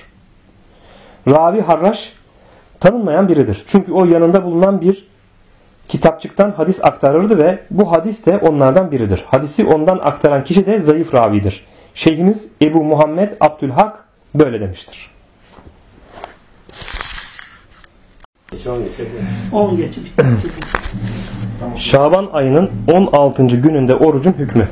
Ravi Harraş tanınmayan biridir. Çünkü o yanında bulunan bir kitapçıktan hadis aktarırdı ve bu hadis de onlardan biridir. Hadisi ondan aktaran kişi de zayıf ravidir. Şeyhimiz Ebu Muhammed Abdülhak böyle demiştir. 10 geçip Şaban ayının 16. gününde orucun hükmü.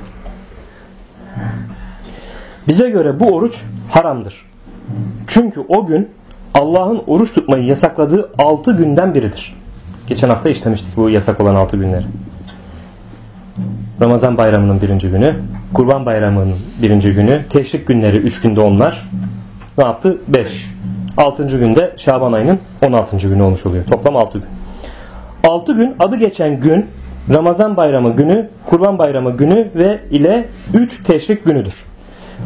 Bize göre bu oruç haramdır. Çünkü o gün Allah'ın oruç tutmayı yasakladığı 6 günden biridir. Geçen hafta işlemiştik bu yasak olan 6 günleri. Ramazan bayramının 1. günü, Kurban bayramının 1. günü, Teşrik günleri 3 günde onlar. Ne yaptı? 5. 6. günde Şaban ayının 16. günü olmuş oluyor. Toplam 6 gün. 6 gün adı geçen gün Ramazan bayramı günü, Kurban bayramı günü ve ile 3 Teşrik günüdür.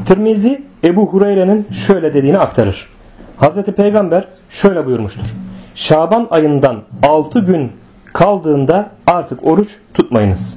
Tirmizi Ebu Hureyre'nin şöyle dediğini aktarır. Hazreti Peygamber şöyle buyurmuştur. Şaban ayından 6 gün kaldığında artık oruç tutmayınız.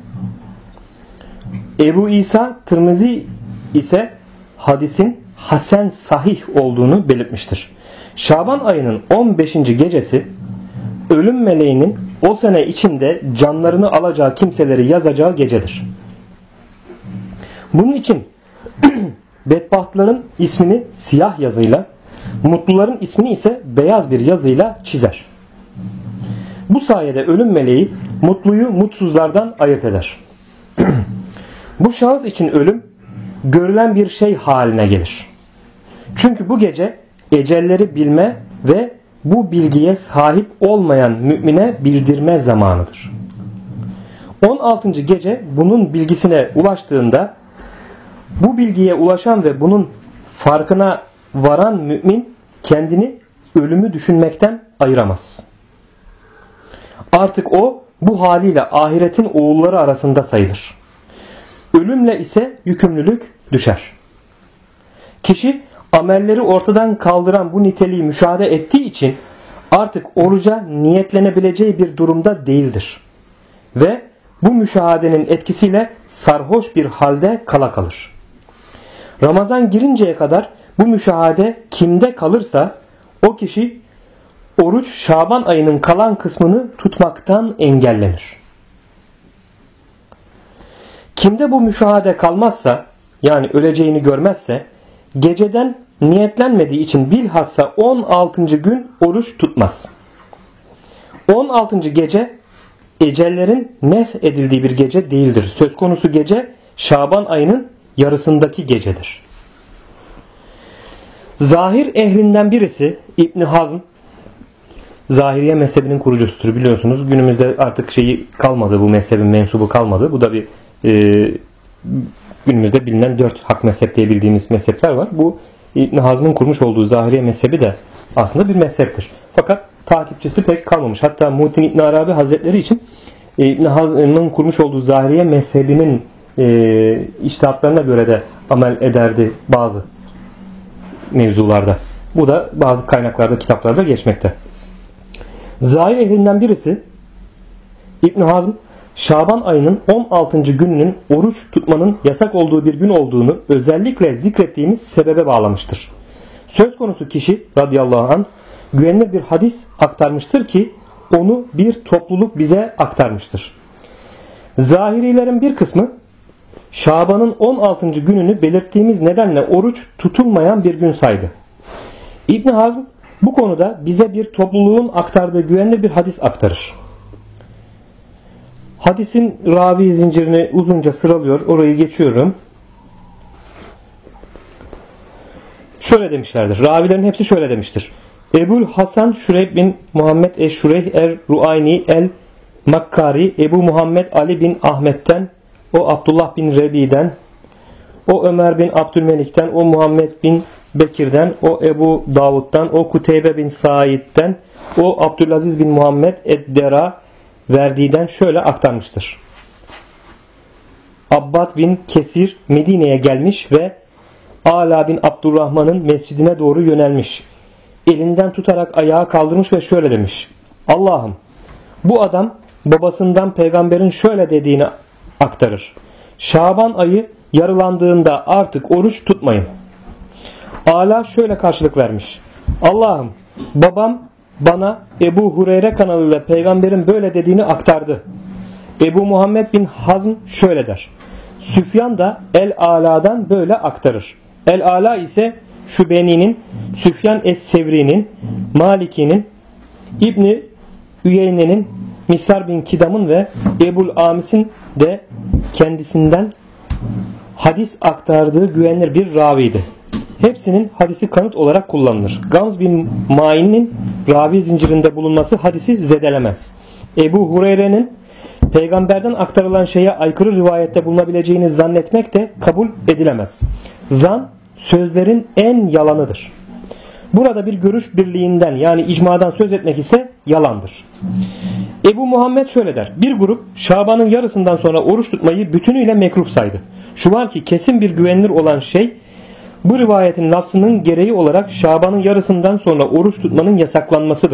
Ebu İsa Tirmizi ise hadisin hasen sahih olduğunu belirtmiştir. Şaban ayının 15. gecesi ölüm meleğinin o sene içinde canlarını alacağı kimseleri yazacağı gecedir. Bunun için bedbahtların ismini siyah yazıyla, mutluların ismini ise beyaz bir yazıyla çizer. Bu sayede ölüm meleği mutluyu mutsuzlardan ayırt eder. Bu şahıs için ölüm görülen bir şey haline gelir. Çünkü bu gece ecelleri bilme ve bu bilgiye sahip olmayan mümine bildirme zamanıdır. 16. gece bunun bilgisine ulaştığında bu bilgiye ulaşan ve bunun farkına varan mümin kendini ölümü düşünmekten ayıramaz. Artık o bu haliyle ahiretin oğulları arasında sayılır. Ölümle ise yükümlülük düşer. Kişi amelleri ortadan kaldıran bu niteliği müşahede ettiği için artık oruca niyetlenebileceği bir durumda değildir. Ve bu müşahedenin etkisiyle sarhoş bir halde kala kalır. Ramazan girinceye kadar bu müşahede kimde kalırsa o kişi oruç Şaban ayının kalan kısmını tutmaktan engellenir. Kimde bu müşahede kalmazsa, yani öleceğini görmezse, geceden niyetlenmediği için bilhassa 16. gün oruç tutmaz. 16. gece ecellerin nes edildiği bir gece değildir. Söz konusu gece Şaban ayının yarısındaki gecedir. Zahir ehlinden birisi İbn Hazm, Zahiriye mezhebinin kurucusudur, biliyorsunuz. Günümüzde artık şeyi kalmadı, bu mezhebin mensubu kalmadı. Bu da bir günümüzde bilinen 4 hak mezhep diye bildiğimiz mezhepler var. Bu İbn Hazm'ın kurmuş olduğu Zahiriye mezhebi de aslında bir mezheptir. Fakat takipçisi pek kalmamış. Hatta Muhittin İbn Arabi Hazretleri için İbn Hazm'ın kurmuş olduğu Zahiriye mezhebinin içtihatlarına göre de amel ederdi bazı mevzularda. Bu da bazı kaynaklarda, kitaplarda geçmekte. Zahir ehlinden birisi İbn Hazm, Şaban ayının 16. gününün oruç tutmanın yasak olduğu bir gün olduğunu özellikle zikrettiğimiz sebebe bağlamıştır. Söz konusu kişi radıyallahu anh güvenilir bir hadis aktarmıştır ki onu bir topluluk bize aktarmıştır. Zahirilerin bir kısmı Şaban'ın 16. gününü belirttiğimiz nedenle oruç tutulmayan bir gün saydı. İbn Hazm bu konuda bize bir topluluğun aktardığı güvenilir bir hadis aktarır. Hadisin ravi zincirini uzunca sıralıyor. Orayı geçiyorum. Şöyle demişlerdir. Ravilerin hepsi şöyle demiştir. Ebul Hasan Şureyh bin Muhammed Eşşureyh Er-Ruayni El-Makkari, Ebu Muhammed Ali bin Ahmet'ten, o Abdullah bin Rebi'den, o Ömer bin Abdülmelik'ten, o Muhammed bin Bekir'den, o Ebu Davud'dan, o Kuteybe bin Said'den, o Abdülaziz bin Muhammed Eddera verdiğinden şöyle aktarmıştır. Abbad bin Kesir Medine'ye gelmiş ve Ala bin Abdurrahman'ın mescidine doğru yönelmiş. Elinden tutarak ayağa kaldırmış ve şöyle demiş. Allah'ım, bu adam babasından peygamberin şöyle dediğini aktarır. Şaban ayı yarılandığında artık oruç tutmayın. Ala şöyle karşılık vermiş. Allah'ım, babam bana Ebu Hureyre kanalıyla peygamberin böyle dediğini aktardı. Ebu Muhammed bin Hazm şöyle der. Süfyan da El-Ala'dan böyle aktarır. El-Ala ise Şübeni'nin, Süfyan Es-Sevri'nin, Maliki'nin, İbni Üyeyne'nin, Misar bin Kidam'ın ve Ebul Amis'in de kendisinden hadis aktardığı güvenilir bir raviydi. Hepsinin hadisi kanıt olarak kullanılır. Gamz bin Ma'in'in ravi zincirinde bulunması hadisi zedelemez. Ebu Hureyre'nin peygamberden aktarılan şeye aykırı rivayette bulunabileceğini zannetmek de kabul edilemez. Zan sözlerin en yalanıdır. Burada bir görüş birliğinden, yani icmadan söz etmek ise yalandır. Ebu Muhammed şöyle der. Bir grup Şaban'ın yarısından sonra oruç tutmayı bütünüyle mekruh saydı. Şu var ki kesin bir güvenilir olan şey, bu rivayetin lafzının gereği olarak Şaban'ın yarısından sonra oruç tutmanın yasaklanmasıdır.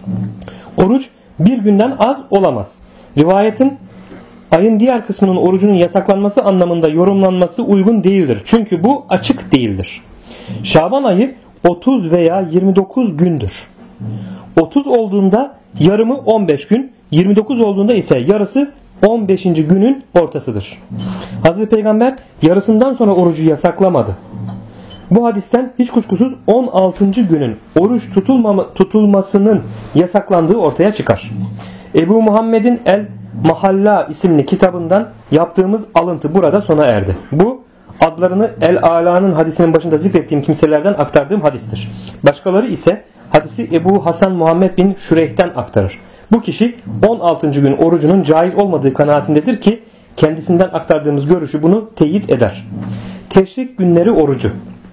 Oruç bir günden az olamaz. Rivayetin ayın diğer kısmının orucunun yasaklanması anlamında yorumlanması uygun değildir. Çünkü bu açık değildir. Şaban ayı 30 veya 29 gündür. 30 olduğunda yarımı 15 gün, 29 olduğunda ise yarısı 15. günün ortasıdır. Hazreti Peygamber yarısından sonra orucu yasaklamadı. Bu hadisten hiç kuşkusuz 16. günün oruç tutulmasının yasaklandığı ortaya çıkar. Ebu Muhammed'in El Mahalla isimli kitabından yaptığımız alıntı burada sona erdi. Bu adlarını El Ala'nın hadisinin başında zikrettiğim kimselerden aktardığım hadistir. Başkaları ise hadisi Ebu Hasan Muhammed bin Şureyh'ten aktarır. Bu kişi 16. gün orucunun caiz olmadığı kanaatindedir ki kendisinden aktardığımız görüşü bunu teyit eder. Teşrik günleri orucu.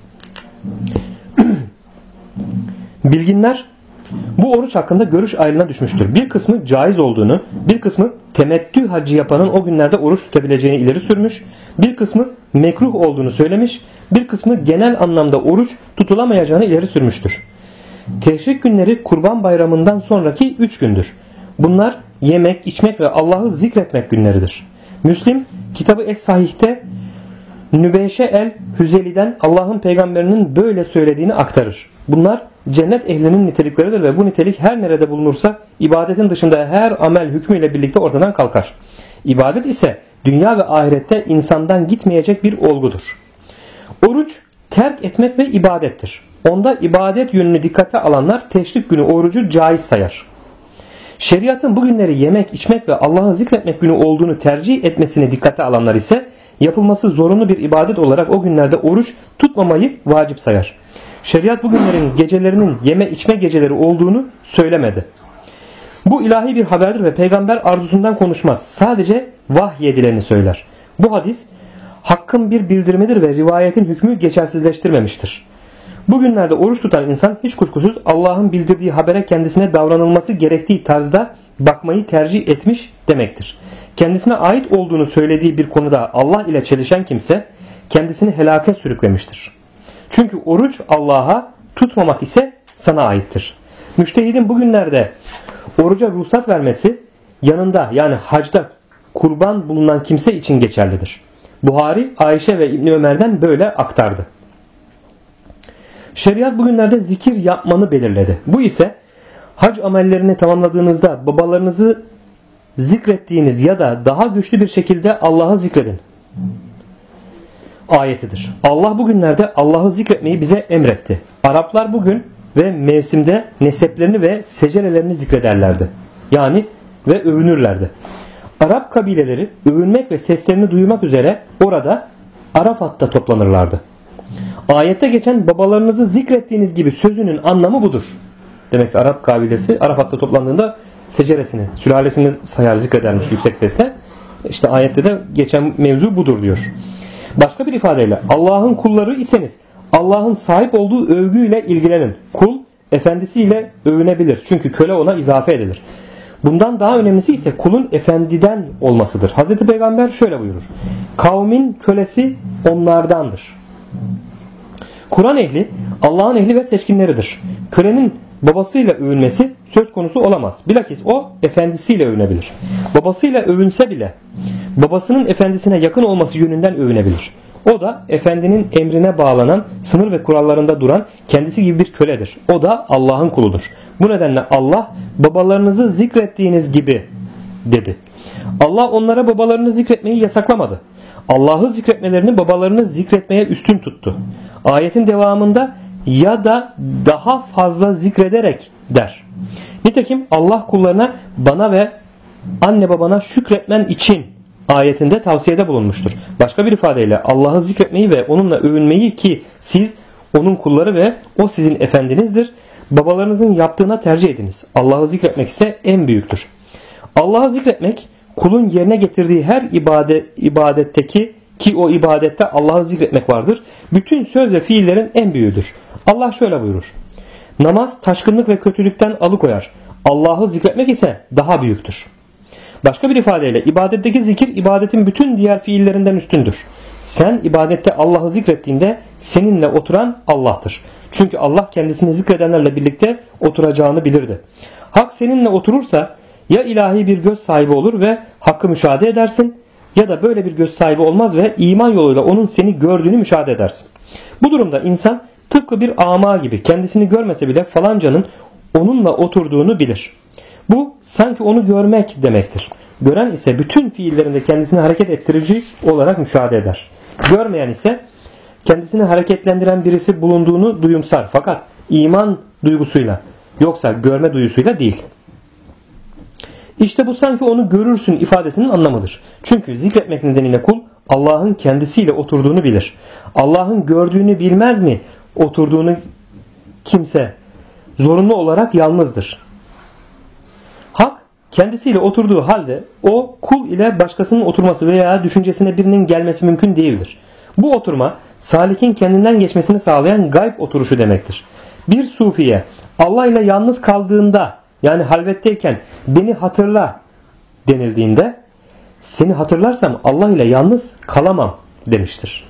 Bilginler bu oruç hakkında görüş ayrılığına düşmüştür. Bir kısmı caiz olduğunu, bir kısmı temettü hacı yapanın o günlerde oruç tutabileceğini ileri sürmüş, bir kısmı mekruh olduğunu söylemiş, bir kısmı genel anlamda oruç tutulamayacağını ileri sürmüştür. Teşrik günleri Kurban Bayramı'ndan sonraki 3 gündür. Bunlar yemek, içmek ve Allah'ı zikretmek günleridir. Müslim kitabı Es-Sahih'te Nübeyşe el-Hüzeli'den Allah'ın peygamberinin böyle söylediğini aktarır. Bunlar cennet ehlinin nitelikleridir ve bu nitelik her nerede bulunursa ibadetin dışında her amel hükmüyle birlikte ortadan kalkar. İbadet ise dünya ve ahirette insandan gitmeyecek bir olgudur. Oruç terk etmek ve ibadettir. Onda ibadet yönünü dikkate alanlar teşrik günü orucu caiz sayar. Şeriatın bu günleri yemek, içmek ve Allah'ı zikretmek günü olduğunu tercih etmesini dikkate alanlar ise yapılması zorunlu bir ibadet olarak o günlerde oruç tutmamayı vacip sayar. Şeriat bu günlerin gecelerinin yeme içme geceleri olduğunu söylemedi. Bu ilahi bir haberdir ve peygamber arzusundan konuşmaz. Sadece vahyedileni söyler. Bu hadis hakkın bir bildirimidir ve rivayetin hükmü geçersizleştirmemiştir. Bugünlerde oruç tutan insan hiç kuşkusuz Allah'ın bildirdiği habere kendisine davranılması gerektiği tarzda bakmayı tercih etmiş demektir. Kendisine ait olduğunu söylediği bir konuda Allah ile çelişen kimse kendisini helake sürüklemiştir. Çünkü oruç Allah'a, tutmamak ise sana aittir. Müştehidin bugünlerde oruca ruhsat vermesi yanında yani hacda kurban bulunan kimse için geçerlidir. Buhari, Ayşe ve İbni Ömer'den böyle aktardı. Şeriat bugünlerde zikir yapmanı belirledi. Bu ise hac amellerini tamamladığınızda babalarınızı zikrettiğiniz ya da daha güçlü bir şekilde Allah'ı zikredin ayetidir. Allah bugünlerde Allah'ı zikretmeyi bize emretti. Araplar bugün ve mevsimde neseplerini ve secerelerini zikrederlerdi. Yani ve övünürlerdi. Arap kabileleri övünmek ve seslerini duymak üzere orada Arafat'ta toplanırlardı. Ayette geçen babalarınızı zikrettiğiniz gibi sözünün anlamı budur. Demek ki Arap kabilesi Arafat'ta toplandığında seceresini, sülalesini sayar zikredermiş yüksek sesle. İşte ayette de geçen mevzu budur diyor. Başka bir ifadeyle Allah'ın kulları iseniz Allah'ın sahip olduğu övgüyle ilgilenin. Kul efendisiyle övünebilir. Çünkü köle ona izafe edilir. Bundan daha önemlisi ise kulun efendiden olmasıdır. Hazreti Peygamber şöyle buyurur. Kavmin kölesi onlardandır. Kur'an ehli Allah'ın ehli ve seçkinleridir. Kölenin babasıyla övünmesi söz konusu olamaz. Bilakis o efendisiyle övünebilir. Babasıyla övünse bile babasının efendisine yakın olması yönünden övünebilir. O da efendinin emrine bağlanan, sınır ve kurallarında duran kendisi gibi bir köledir. O da Allah'ın kuludur. Bu nedenle Allah babalarınızı zikrettiğiniz gibi dedi. Allah onlara babalarını zikretmeyi yasaklamadı. Allah'ı zikretmelerini babalarını zikretmeye üstün tuttu. Ayetin devamında ya da daha fazla zikrederek der. Nitekim Allah kullarına bana ve anne babana şükretmen için ayetinde tavsiyede bulunmuştur. Başka bir ifadeyle Allah'ı zikretmeyi ve onunla övünmeyi ki siz onun kulları ve o sizin efendinizdir. Babalarınızın yaptığına tercih ediniz. Allah'ı zikretmek ise en büyüktür. Allah'ı zikretmek kulun yerine getirdiği her ibadetteki ki o ibadette Allah'ı zikretmek vardır. Bütün söz ve fiillerin en büyüğüdür. Allah şöyle buyurur. Namaz taşkınlık ve kötülükten alıkoyar. Allah'ı zikretmek ise daha büyüktür. Başka bir ifadeyle ibadetteki zikir ibadetin bütün diğer fiillerinden üstündür. Sen ibadette Allah'ı zikrettiğinde seninle oturan Allah'tır. Çünkü Allah kendisini zikredenlerle birlikte oturacağını bilirdi. Hak seninle oturursa ya ilahi bir göz sahibi olur ve hakkı müşahede edersin, ya da böyle bir göz sahibi olmaz ve iman yoluyla onun seni gördüğünü müşahede edersin. Bu durumda insan tıpkı bir ama gibi kendisini görmese bile falancanın onunla oturduğunu bilir. Bu sanki onu görmek demektir. Gören ise bütün fiillerinde kendisini hareket ettirici olarak müşahede eder. Görmeyen ise kendisini hareketlendiren birisi bulunduğunu duyumsar, fakat iman duygusuyla, yoksa görme duyusuyla değil. İşte bu sanki onu görürsün ifadesinin anlamıdır. Çünkü zikretmek nedeniyle kul Allah'ın kendisiyle oturduğunu bilir. Allah'ın gördüğünü bilmez mi? Oturduğunu kimse zorunlu olarak yalnızdır. Hak kendisiyle oturduğu halde o kul ile başkasının oturması veya düşüncesine birinin gelmesi mümkün değildir. Bu oturma salikin kendinden geçmesini sağlayan gayb oturuşu demektir. Bir sufiye Allah ile yalnız kaldığında, yani halvetteyken beni hatırla denildiğinde, seni hatırlarsam Allah ile yalnız kalamam demiştir.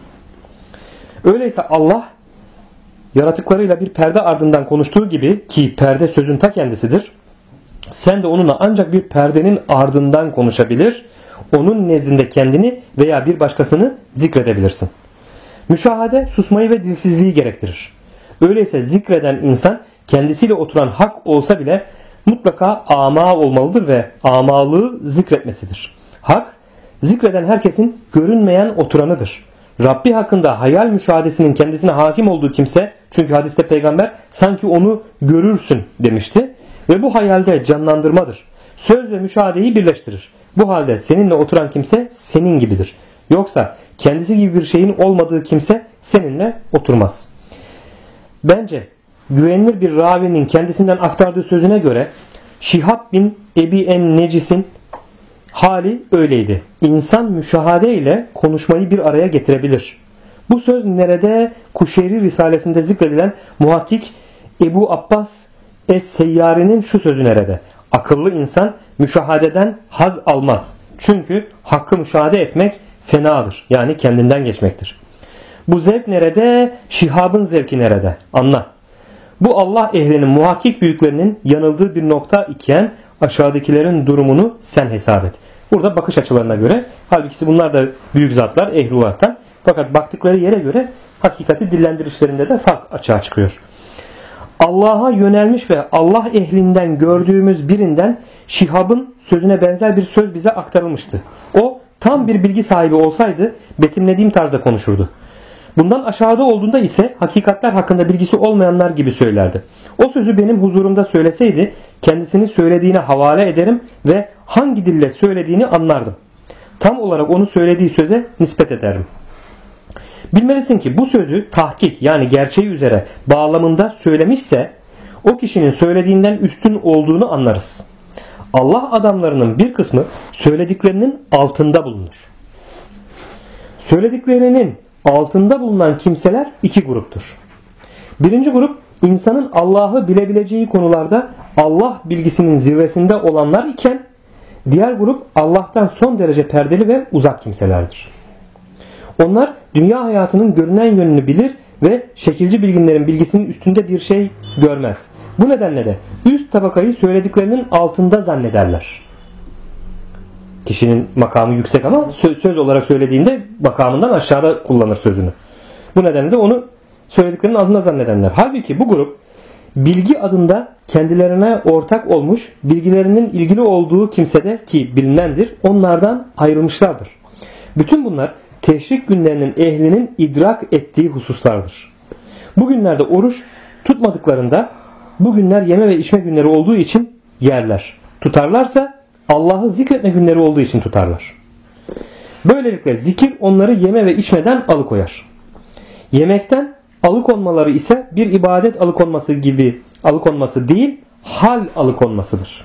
Öyleyse Allah yaratıklarıyla bir perde ardından konuştuğu gibi, ki perde sözün ta kendisidir, sen de onunla ancak bir perdenin ardından konuşabilir, onun nezdinde kendini veya bir başkasını zikredebilirsin. Müşahede susmayı ve dilsizliği gerektirir. Öyleyse zikreden insan kendisiyle oturan hak olsa bile mutlaka ama olmalıdır ve amalığı zikretmesidir. Hak, zikreden herkesin görünmeyen oturanıdır. Rabbi hakkında hayal müşahadesinin kendisine hakim olduğu kimse, çünkü hadiste peygamber sanki onu görürsün demişti ve bu hayalde canlandırmadır. Söz ve müşahadeyi birleştirir. Bu halde seninle oturan kimse senin gibidir. Yoksa kendisi gibi bir şeyin olmadığı kimse seninle oturmaz. Bence güvenilir bir ravinin kendisinden aktardığı sözüne göre Şihab bin Ebi en-Necis'in hali öyleydi. İnsan müşahade ile konuşmayı bir araya getirebilir. Bu söz nerede? Kuşeyri Risalesinde zikredilen muhakkik Ebu Abbas Es-Seyyari'nin şu sözü nerede? Akıllı insan müşahadeden haz almaz. Çünkü hakkı müşahede etmek fenadır. Yani kendinden geçmektir. Bu zevk nerede? Şihabın zevki nerede? Anla. Bu Allah ehlinin muhakkik büyüklerinin yanıldığı bir nokta iken aşağıdakilerin durumunu sen hesap et. Burada bakış açılarına göre, halbuki bunlar da büyük zatlar ehlullah'tan, fakat baktıkları yere göre hakikati dillendirişlerinde de fark açığa çıkıyor. Allah'a yönelmiş ve Allah ehlinden gördüğümüz birinden Şihab'ın sözüne benzer bir söz bize aktarılmıştı. O tam bir bilgi sahibi olsaydı betimlediğim tarzda konuşurdu. Bundan aşağıda olduğunda ise hakikatler hakkında bilgisi olmayanlar gibi söylerdi. O sözü benim huzurumda söyleseydi kendisini söylediğine havale ederim ve hangi dille söylediğini anlardım. Tam olarak onu söylediği söze nispet ederim. Bilmelisin ki bu sözü tahkik, yani gerçeği üzere bağlamında söylemişse o kişinin söylediğinden üstün olduğunu anlarız. Allah adamlarının bir kısmı söylediklerinin altında bulunur. Söylediklerinin altında bulunan kimseler iki gruptur. Birinci grup, insanın Allah'ı bilebileceği konularda Allah bilgisinin zirvesinde olanlar iken, diğer grup Allah'tan son derece perdeli ve uzak kimselerdir. Onlar dünya hayatının görünen yönünü bilir ve şekilci bilginlerin bilgisinin üstünde bir şey görmez. Bu nedenle de üst tabakayı söylediklerinin altında zannederler. Kişinin makamı yüksek ama söz olarak söylediğinde makamından aşağıda kullanır sözünü. Bu nedenle de onu söylediklerinin altında zannedenler. Halbuki bu grup bilgi adında kendilerine ortak olmuş, bilgilerinin ilgili olduğu kimsede ki bilinendir, onlardan ayrılmışlardır. Bütün bunlar teşrik günlerinin ehlinin idrak ettiği hususlardır. Bu günlerde oruç tutmadıklarında, bu günler yeme ve içme günleri olduğu için yerler. Tutarlarsa Allah'ı zikretme günleri olduğu için tutarlar. Böylelikle zikir onları yeme ve içmeden alıkoyar. Yemekten alıkonmaları ise bir ibadet alıkonması gibi alıkonması değil, hal alıkonmasıdır.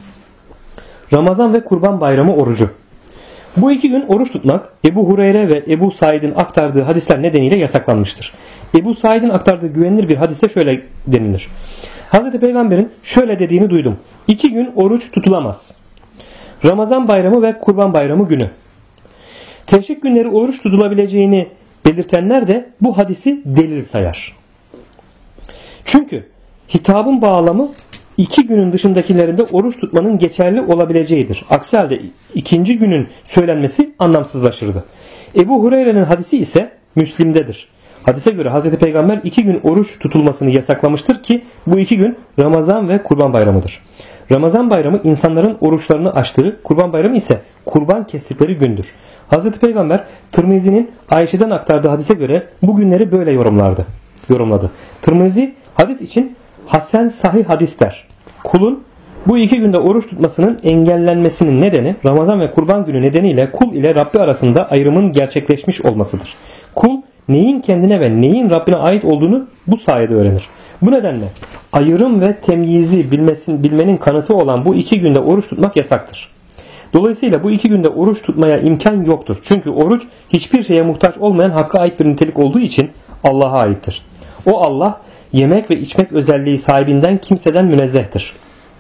Ramazan ve Kurban Bayramı orucu. Bu iki gün oruç tutmak Ebu Hureyre ve Ebu Said'in aktardığı hadisler nedeniyle yasaklanmıştır. Ebu Said'in aktardığı güvenilir bir hadiste şöyle denilir. Hazreti Peygamber'in şöyle dediğini duydum. 2 gün oruç tutulamaz. Ramazan bayramı ve Kurban Bayramı günü. Teşrik günleri oruç tutulabileceğini belirtenler de bu hadisi delil sayar. Çünkü hitabın bağlamı 2 günün dışındakilerinde oruç tutmanın geçerli olabileceğidir. Aksi halde 2. günün söylenmesi anlamsızlaşırdı. Ebu Hureyre'nin hadisi ise Müslim'dedir. Hadise göre Hz. Peygamber 2 gün oruç tutulmasını yasaklamıştır ki bu 2 gün Ramazan ve Kurban Bayramı'dır. Ramazan bayramı insanların oruçlarını açtığı, Kurban Bayramı ise kurban kestikleri gündür. Hz. Peygamber Tirmizi'nin Ayşe'den aktardığı hadise göre bu günleri böyle yorumladı. Tirmizi hadis için Hasen sahih hadis der. Kulun bu 2 günde oruç tutmasının engellenmesinin nedeni Ramazan ve Kurban günü nedeniyle kul ile Rabbi arasında ayrımın gerçekleşmiş olmasıdır. Kul neyin kendine ve neyin Rabbine ait olduğunu bu sayede öğrenir. Bu nedenle ayrım ve temyizi bilmenin kanıtı olan bu 2 günde oruç tutmak yasaktır. Dolayısıyla bu 2 günde oruç tutmaya imkan yoktur. Çünkü oruç hiçbir şeye muhtaç olmayan Hakk'a ait bir nitelik olduğu için Allah'a aittir. O Allah yemek ve içmek özelliği sahibinden kimseden münezzehtir.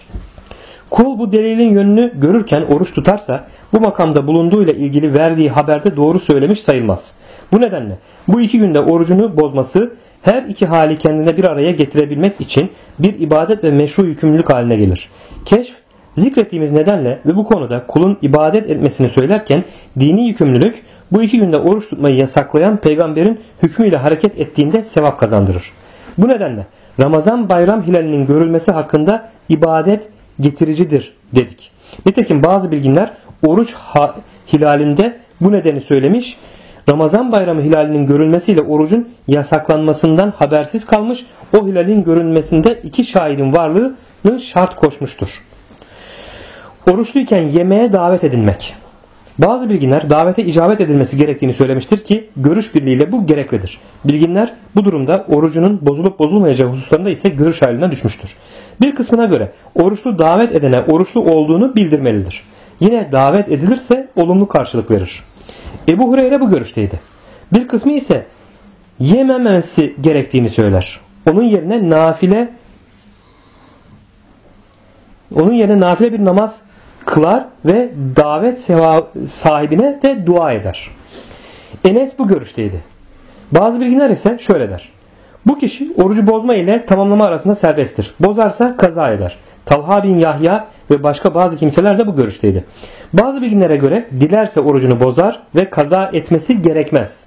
Kul bu delilin yönünü görürken oruç tutarsa bu makamda bulunduğuyla ilgili verdiği haberde doğru söylemiş sayılmaz. Bu nedenle bu 2 günde orucunu bozması her iki hali kendine bir araya getirebilmek için bir ibadet ve meşru yükümlülük haline gelir. Keşf zikrettiğimiz nedenle ve bu konuda kulun ibadet etmesini söylerken dini yükümlülük bu 2 günde oruç tutmayı yasaklayan peygamberin hükmüyle hareket ettiğinde sevap kazandırır. Bu nedenle Ramazan bayram hilalinin görülmesi hakkında ibadet getiricidir dedik. Nitekim bazı bilginler oruç hilalinde bu nedeni söylemiş, Ramazan bayramı hilalinin görülmesiyle orucun yasaklanmasından habersiz kalmış, o hilalin görünmesinde 2 şahidin varlığını şart koşmuştur. Oruçluyken yemeğe davet edilmek. Bazı bilginler davete icabet edilmesi gerektiğini söylemiştir ki görüş birliğiyle bu gereklidir. Bilginler bu durumda orucunun bozulup bozulmayacağı hususlarında ise görüş haline düşmüştür. Bir kısmına göre oruçlu davet edene oruçlu olduğunu bildirmelidir. Yine davet edilirse olumlu karşılık verir. Ebu Hureyre bu görüşteydi. Bir kısmı ise yememesi gerektiğini söyler. Onun yerine nafile bir namaz kılar ve davet sahibine de dua eder. Enes bu görüşteydi. Bazı bilginler ise şöyle der. Bu kişi orucu bozma ile tamamlama arasında serbesttir. Bozarsa kaza eder. Talha bin Yahya ve başka bazı kimseler de bu görüşteydi. Bazı bilginlere göre dilerse orucunu bozar ve kaza etmesi gerekmez.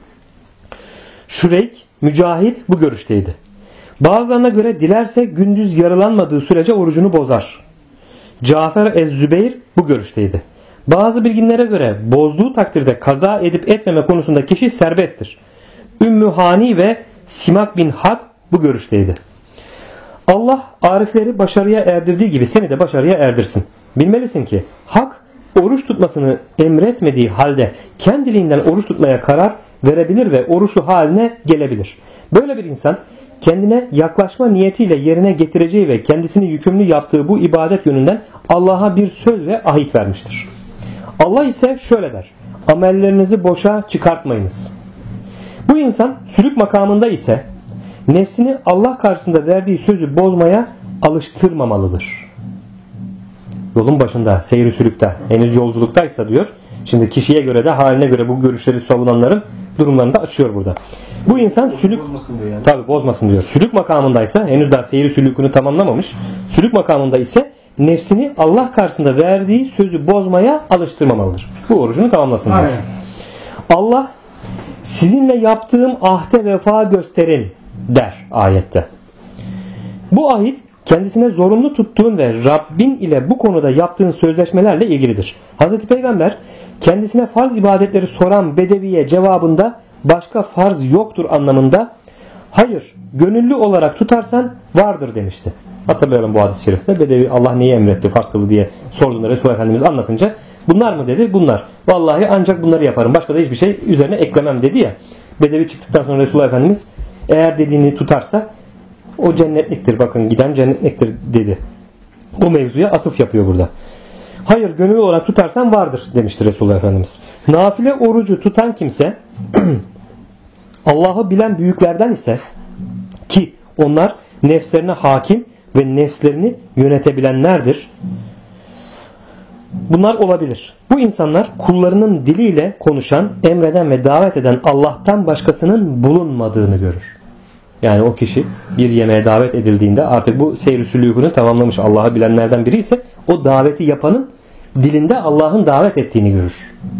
Şureyk, Mücahit bu görüşteydi. Bazılarına göre dilerse gündüz yarılanmadığı sürece orucunu bozar. Cafer Ez-Zübeyir bu görüşteydi. Bazı bilginlere göre bozduğu takdirde kaza edip etmeme konusunda kişi serbesttir. Ümmü Hani ve Simak bin Harb bu görüşteydi. Allah arifleri başarıya erdirdiği gibi seni de başarıya erdirsin. Bilmelisin ki hak oruç tutmasını emretmediği halde kendiliğinden oruç tutmaya karar verebilir ve oruçlu haline gelebilir. Böyle bir insan kendine yaklaşma niyetiyle yerine getireceği ve kendisini yükümlü yaptığı bu ibadet yönünden Allah'a bir söz ve ahit vermiştir. Allah ise şöyle der: amellerinizi boşa çıkartmayınız. Bu insan sülük makamında ise nefsini Allah karşısında verdiği sözü bozmaya alıştırmamalıdır. Yolun başında, seyri sülükte, henüz yolculuktaysa diyor. Şimdi kişiye göre de haline göre bu görüşleri savunanların durumlarını da açıyor burada. Bu insan sülük yani. Tabii bozmasın diyor. Sülük makamındaysa, henüz daha seyri sülükünü tamamlamamış. Sülük makamında ise nefsini Allah karşısında verdiği sözü bozmaya alıştırmamalıdır. Bu orucunu tamamlasın diyor. Aynen. Allah sizinle yaptığım ahde vefa gösterin der ayette. Bu ahit kendisine zorunlu tuttuğun ve Rabbin ile bu konuda yaptığın sözleşmelerle ilgilidir. Hz. Peygamber kendisine farz ibadetleri soran Bedevi'ye cevabında başka farz yoktur anlamında hayır gönüllü olarak tutarsan vardır demişti. Hatırlayalım bu hadis-i şerifte. Bedevi Allah neyi emretti farz kıldı diye sorduğunda Resulullah Efendimiz anlatınca bunlar mı dedi? Bunlar. Vallahi ancak bunları yaparım. Başka da hiçbir şey üzerine eklemem dedi ya. Bedevi çıktıktan sonra Resulullah Efendimiz eğer dediğini tutarsa o cennetliktir. Bakın giden cennetliktir dedi. Bu mevzuya atıf yapıyor burada. Hayır gönüllü olarak tutarsan vardır demiştir Resulullah Efendimiz. Nafile orucu tutan kimse Allah'ı bilen büyüklerden ise ki onlar nefslerine hakim ve nefslerini yönetebilenlerdir. Bunlar olabilir. Bu insanlar kullarının diliyle konuşan, emreden ve davet eden Allah'tan başkasının bulunmadığını görür. Yani o kişi bir yemeğe davet edildiğinde artık bu seyr-i sülûkünü tamamlamış, Allah'ı bilenlerden biri ise o daveti yapanın dilinde Allah'ın davet ettiğini görür.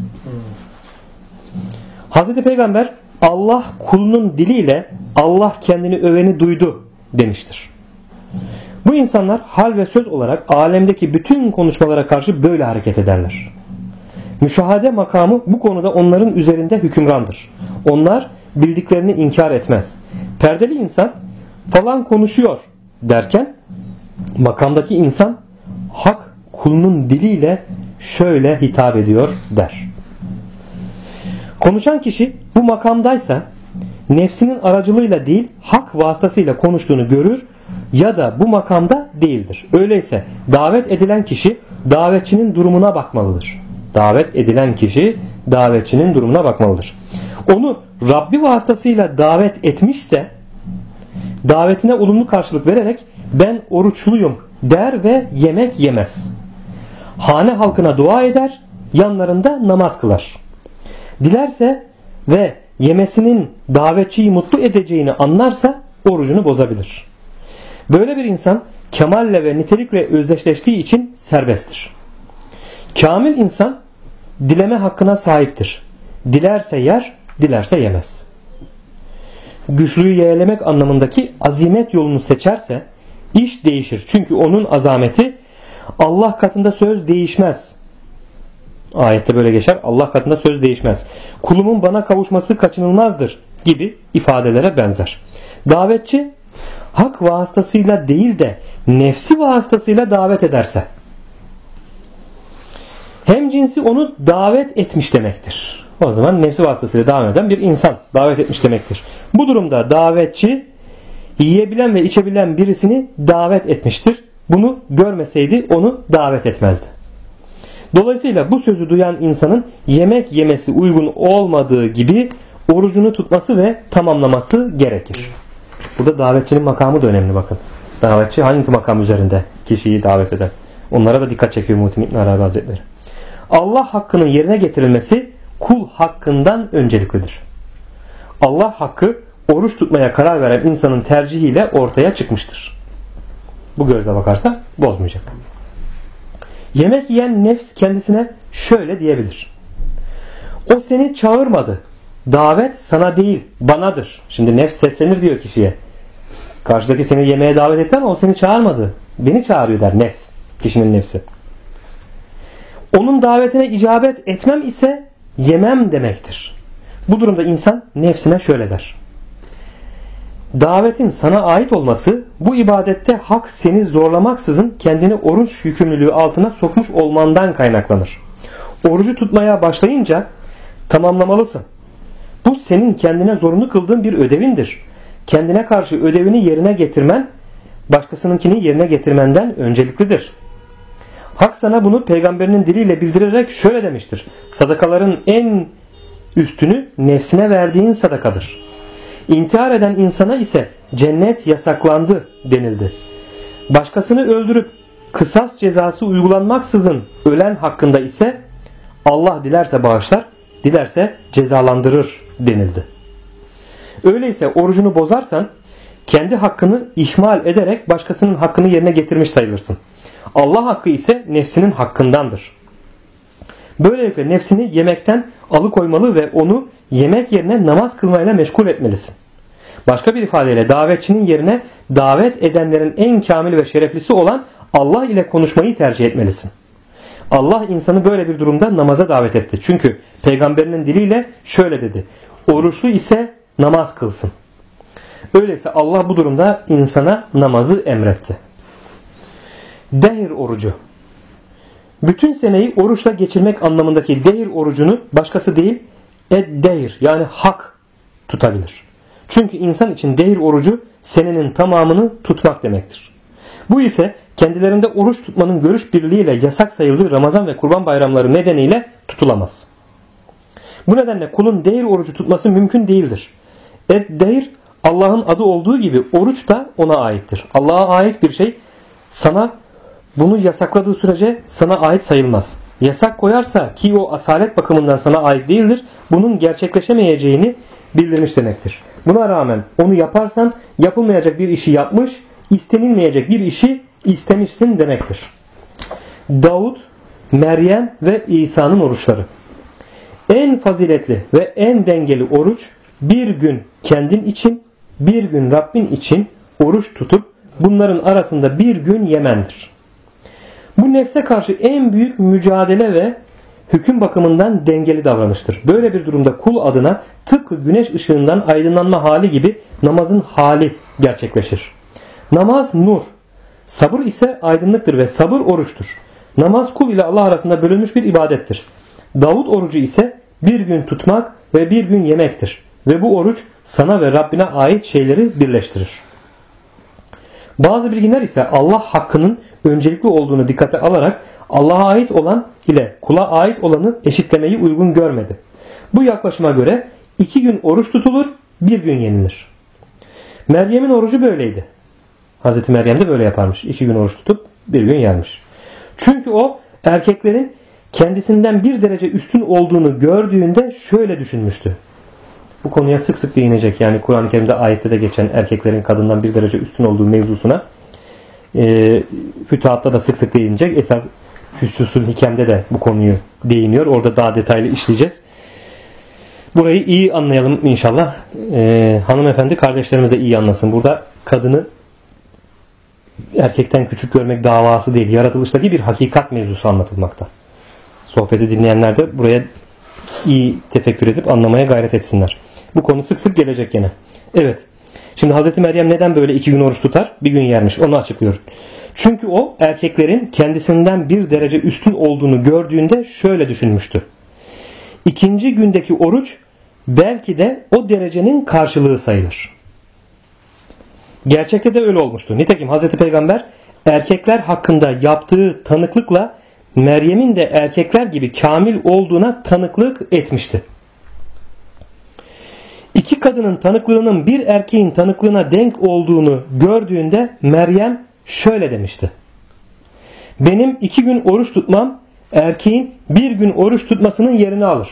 Hazreti Peygamber Allah kulunun diliyle Allah kendini öveni duydu demiştir. Bu insanlar hal ve söz olarak alemdeki bütün konuşmalara karşı böyle hareket ederler. Müşahede makamı bu konuda onların üzerinde hükümrandır. Onlar bildiklerini inkar etmez. Perdeli insan falan konuşuyor derken makamdaki insan hak kulunun diliyle şöyle hitap ediyor der. Konuşan kişi bu makamdaysa nefsinin aracılığıyla değil hak vasıtasıyla konuştuğunu görür ya da bu makamda değildir. Öyleyse davet edilen kişi davetçinin durumuna bakmalıdır. Davet edilen kişi davetçinin durumuna bakmalıdır. Onu Rabbi vasıtasıyla davet etmişse davetine olumlu karşılık vererek ben oruçluyum der ve yemek yemez. Hane halkına dua eder, yanlarında namaz kılar. Dilerse ve yemesinin davetçiyi mutlu edeceğini anlarsa orucunu bozabilir. Böyle bir insan kemalle ve nitelikle özdeşleştiği için serbesttir. Kamil insan dileme hakkına sahiptir. Dilerse yer, dilerse yemez. Güçlüyü yeğlemek anlamındaki azimet yolunu seçerse iş değişir. Çünkü onun azameti Allah katında söz değişmez. Ayette böyle geçer. Allah katında söz değişmez. Kulumun bana kavuşması kaçınılmazdır gibi ifadelere benzer. Davetçi hak vasıtasıyla değil de nefsi vasıtasıyla davet ederse hem cinsi onu davet etmiş demektir. O zaman nefsi vasıtasıyla davet eden bir insan davet etmiş demektir. Bu durumda davetçi yiyebilen ve içebilen birisini davet etmiştir. Bunu görmeseydi onu davet etmezdi. Dolayısıyla bu sözü duyan insanın yemek yemesi uygun olmadığı gibi orucunu tutması ve tamamlaması gerekir. Burada davetçinin makamı da önemli bakın. Davetçi hangi makam üzerinde kişiyi davet eder? Onlara da dikkat çekiyor Muhittin İbn Arabi Hazretleri. Allah hakkının yerine getirilmesi kul hakkından önceliklidir. Allah hakkı oruç tutmaya karar veren insanın tercihiyle ortaya çıkmıştır. Bu gözle bakarsa bozmayacak. Yemek yiyen nefs kendisine şöyle diyebilir. O seni çağırmadı. Davet sana değil banadır. Şimdi nefs seslenir diyor kişiye. Karşıdaki seni yemeğe davet etti ama o seni çağırmadı. Beni çağırıyor der nefs. Kişinin nefsi. Onun davetine icabet etmem ise yemem demektir. Bu durumda insan nefsine şöyle der. Davetin sana ait olması bu ibadette hak seni zorlamaksızın kendini oruç yükümlülüğü altına sokmuş olmandan kaynaklanır. Orucu tutmaya başlayınca tamamlamalısın. Bu senin kendine zorunlu kıldığın bir ödevindir. Kendine karşı ödevini yerine getirmen başkasınınkini yerine getirmenden önceliklidir. Hak sana bunu peygamberinin diliyle bildirerek şöyle demiştir. Sadakaların en üstünü nefsine verdiğin sadakadır. İntihar eden insana ise cennet yasaklandı denildi. Başkasını öldürüp kısas cezası uygulanmaksızın ölen hakkında ise Allah dilerse bağışlar, dilerse cezalandırır denildi. Öyleyse orucunu bozarsan kendi hakkını ihmal ederek başkasının hakkını yerine getirmiş sayılırsın. Allah hakkı ise nefsinin hakkındandır. Böylelikle nefsini yemekten alıkoymalı ve onu yemek yerine namaz kılmayla meşgul etmelisin. Başka bir ifadeyle davetçinin yerine davet edenlerin en kamil ve şereflisi olan Allah ile konuşmayı tercih etmelisin. Allah insanı böyle bir durumda namaza davet etti. Çünkü peygamberinin diliyle şöyle dedi. Oruçlu ise namaz kılsın. Öyleyse Allah bu durumda insana namazı emretti. Dehir orucu. Bütün seneyi oruçla geçirmek anlamındaki dehir orucunu başkası değil ed-dehir yani hak tutabilir. Çünkü insan için dehir orucu senenin tamamını tutmak demektir. Bu ise kendilerinde oruç tutmanın görüş birliğiyle yasak sayıldığı Ramazan ve Kurban bayramları nedeniyle tutulamaz. Bu nedenle kulun dehir orucu tutması mümkün değildir. Ed-dehir Allah'ın adı olduğu gibi oruç da ona aittir. Allah'a ait bir şey sana bunu yasakladığı sürece sana ait sayılmaz. Yasak koyarsa ki o asalet bakımından sana ait değildir, bunun gerçekleşemeyeceğini bildirmiş demektir. Buna rağmen onu yaparsan yapılmayacak bir işi yapmış, istenilmeyecek bir işi istemişsin demektir. Davud, Meryem ve İsa'nın oruçları. En faziletli ve en dengeli oruç bir gün kendin için, bir gün Rabbin için oruç tutup bunların arasında bir gün yemendir. Bu nefse karşı en büyük mücadele ve hüküm bakımından dengeli davranıştır. Böyle bir durumda kul adına tıpkı güneş ışığından aydınlanma hali gibi namazın hali gerçekleşir. Namaz nur, sabır ise aydınlıktır ve sabır oruçtur. Namaz kul ile Allah arasında bölünmüş bir ibadettir. Davud orucu ise bir gün tutmak ve bir gün yemektir. Ve bu oruç sana ve Rabbine ait şeyleri birleştirir. Bazı bilginler ise Allah hakkının öncelikli olduğunu dikkate alarak Allah'a ait olan ile kula ait olanı eşitlemeyi uygun görmedi. Bu yaklaşıma göre 2 gün oruç tutulur, bir gün yenilir. Meryem'in orucu böyleydi. Hazreti Meryem de böyle yaparmış. 2 gün oruç tutup bir gün yermiş. Çünkü o erkeklerin kendisinden bir derece üstün olduğunu gördüğünde şöyle düşünmüştü. Bu konuya sık sık değinecek. Yani Kur'an-ı Kerim'de ayette de geçen erkeklerin kadından bir derece üstün olduğu mevzusuna Fütuhat'ta da sık sık değinecek. Esas Hüsnü'sül Hikem'de de bu konuyu değiniyor. Orada daha detaylı işleyeceğiz. Burayı iyi anlayalım inşallah. Hanımefendi kardeşlerimiz de iyi anlasın. Burada kadını erkekten küçük görmek davası değil. Yaratılıştaki bir hakikat mevzusu anlatılmakta. Sohbeti dinleyenler de buraya iyi tefekkür edip anlamaya gayret etsinler. Bu konu sık sık gelecek gene. Evet. Şimdi Hazreti Meryem neden böyle 2 gün oruç tutar, bir gün yermiş? Onu açıklıyor. Çünkü o erkeklerin kendisinden bir derece üstün olduğunu gördüğünde şöyle düşünmüştü. 2. gündeki oruç belki de o derecenin karşılığı sayılır. Gerçekte de öyle olmuştu. Nitekim Hazreti Peygamber erkekler hakkında yaptığı tanıklıkla Meryem'in de erkekler gibi kamil olduğuna tanıklık etmişti. 2 kadının tanıklığının bir erkeğin tanıklığına denk olduğunu gördüğünde Meryem şöyle demişti. Benim 2 gün oruç tutmam erkeğin bir gün oruç tutmasının yerini alır.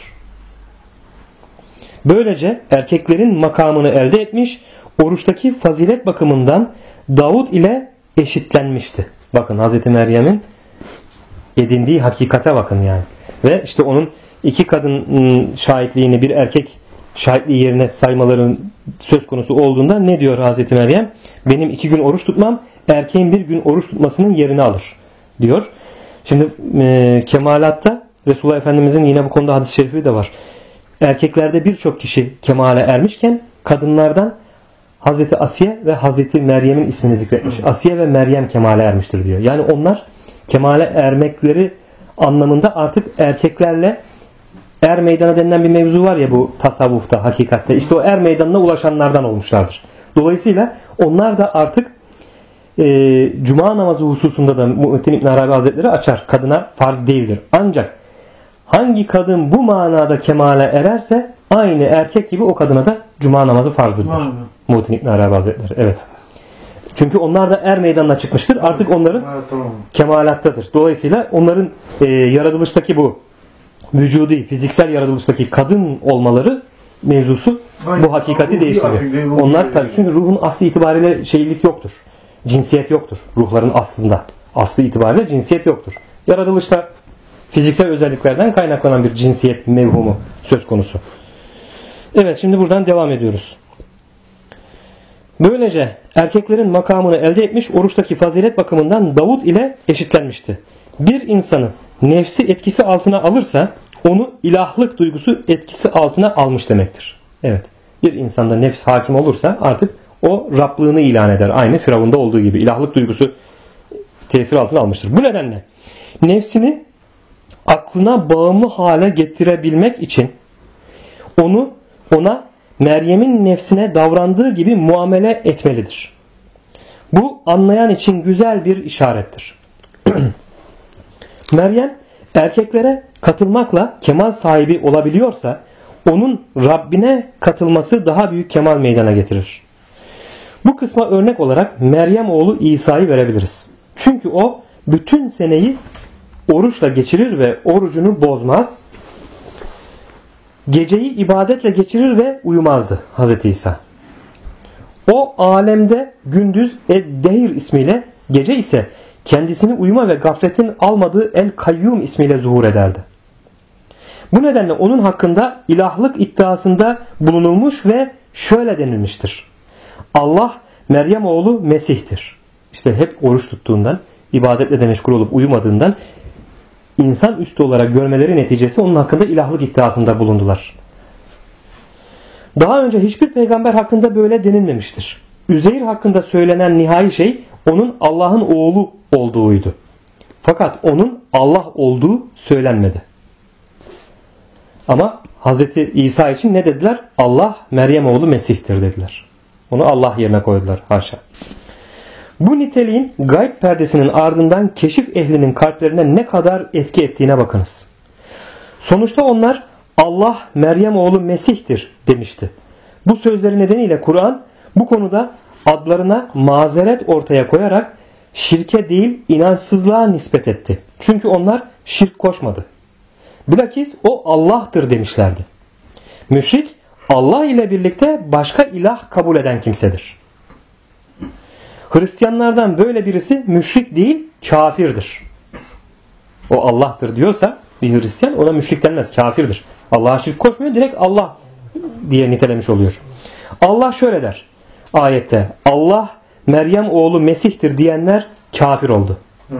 Böylece erkeklerin makamını elde etmiş, oruçtaki fazilet bakımından Davud ile eşitlenmişti. Bakın Hazreti Meryem'in edindiği hakikate bakın yani. Ve işte onun 2 kadın şahitliğini bir erkek şahitliği yerine saymaların söz konusu olduğunda ne diyor Hazreti Meryem? Benim 2 gün oruç tutmam erkeğin bir gün oruç tutmasının yerini alır diyor. Şimdi kemalatta Resulullah Efendimizin yine bu konuda hadis-i şerifi de var. Erkeklerde birçok kişi kemale ermişken kadınlardan Hazreti Asiye ve Hazreti Meryem'in ismini zikretmiş. Asiye ve Meryem kemale ermiştir diyor. Yani onlar kemale ermekleri anlamında artık erkeklerle er meydanı denilen bir mevzu var ya bu tasavvufta, hakikatte. İşte o er meydanına ulaşanlardan olmuşlardır. Dolayısıyla onlar da artık Cuma namazı hususunda da Muhittin İbn Arabi Hazretleri açar. Kadına farz değildir. Ancak hangi kadın bu manada kemale ererse aynı erkek gibi o kadına da Cuma namazı farzdır. Muhittin İbn Arabi Hazretleri. Evet. Çünkü onlar da er meydanına çıkmıştır. Artık onların kemalattadır. Dolayısıyla onların yaratılıştaki bu vücudi, fiziksel yaratılıştaki kadın olmaları mevzusu bu hakikati değiştiriyor. Onlar tabii çünkü ruhun aslı itibariyle şeylik yoktur. Cinsiyet yoktur. Ruhların aslında. Aslı itibariyle cinsiyet yoktur. Yaratılışta fiziksel özelliklerden kaynaklanan bir cinsiyet mevhumu söz konusu. Evet, şimdi buradan devam ediyoruz. Böylece erkeklerin makamını elde etmiş, oruçtaki fazilet bakımından Davud ile eşitlenmişti. Bir insanı nefsi etkisi altına alırsa onu ilahlık duygusu etkisi altına almış demektir. Evet. Bir insanda nefs hakim olursa artık o Rablığını ilan eder. Aynı Firavun'da olduğu gibi ilahlık duygusu tesir altına almıştır. Bu nedenle nefsini aklına bağımlı hale getirebilmek için ona Meryem'in nefsine davrandığı gibi muamele etmelidir. Bu anlayan için güzel bir işarettir. Meryem erkeklere katılmakla kemal sahibi olabiliyorsa onun Rabbine katılması daha büyük kemal meydana getirir. Bu kısma örnek olarak Meryem oğlu İsa'yı verebiliriz. Çünkü o bütün seneyi oruçla geçirir ve orucunu bozmaz. Geceyi ibadetle geçirir ve uyumazdı Hazreti İsa. O alemde gündüz Ed-Dehir ismiyle, gece ise kendisini uyuma ve gafletin almadığı El-Kayyum ismiyle zuhur ederdi. Bu nedenle onun hakkında ilahlık iddiasında bulunulmuş ve şöyle denilmiştir: Allah Meryem oğlu Mesih'tir. İşte hep oruç tuttuğundan, ibadetle de meşgul olup uyumadığından insan üstü olarak görmeleri neticesi onun hakkında ilahlık iddiasında bulundular. Daha önce hiçbir peygamber hakkında böyle denilmemiştir. Üzeyr hakkında söylenen nihai şey onun Allah'ın oğlu olduğuydu. Fakat onun Allah olduğu söylenmedi. Ama Hz. İsa için ne dediler? Allah Meryem oğlu Mesih'tir dediler. Onu Allah yerine koydular. Haşa. Bu niteliğin gayb perdesinin ardından keşif ehlinin kalplerine ne kadar etki ettiğine bakınız. Sonuçta onlar Allah Meryem oğlu Mesih'tir demişti. Bu sözleri nedeniyle Kur'an bu konuda adlarına mazeret ortaya koyarak şirke değil inançsızlığa nispet etti. Çünkü onlar şirk koşmadı. Bilakis o Allah'tır demişlerdi. Müşrik Allah ile birlikte başka ilah kabul eden kimsedir. Hristiyanlardan böyle birisi müşrik değil kafirdir. O Allah'tır diyorsa bir Hristiyan ona müşrik denmez, kafirdir. Allah'a şirk koşmuyor, direkt Allah diye nitelemiş oluyor. Allah şöyle der ayette: Allah Meryem oğlu Mesih'tir diyenler kafir oldu.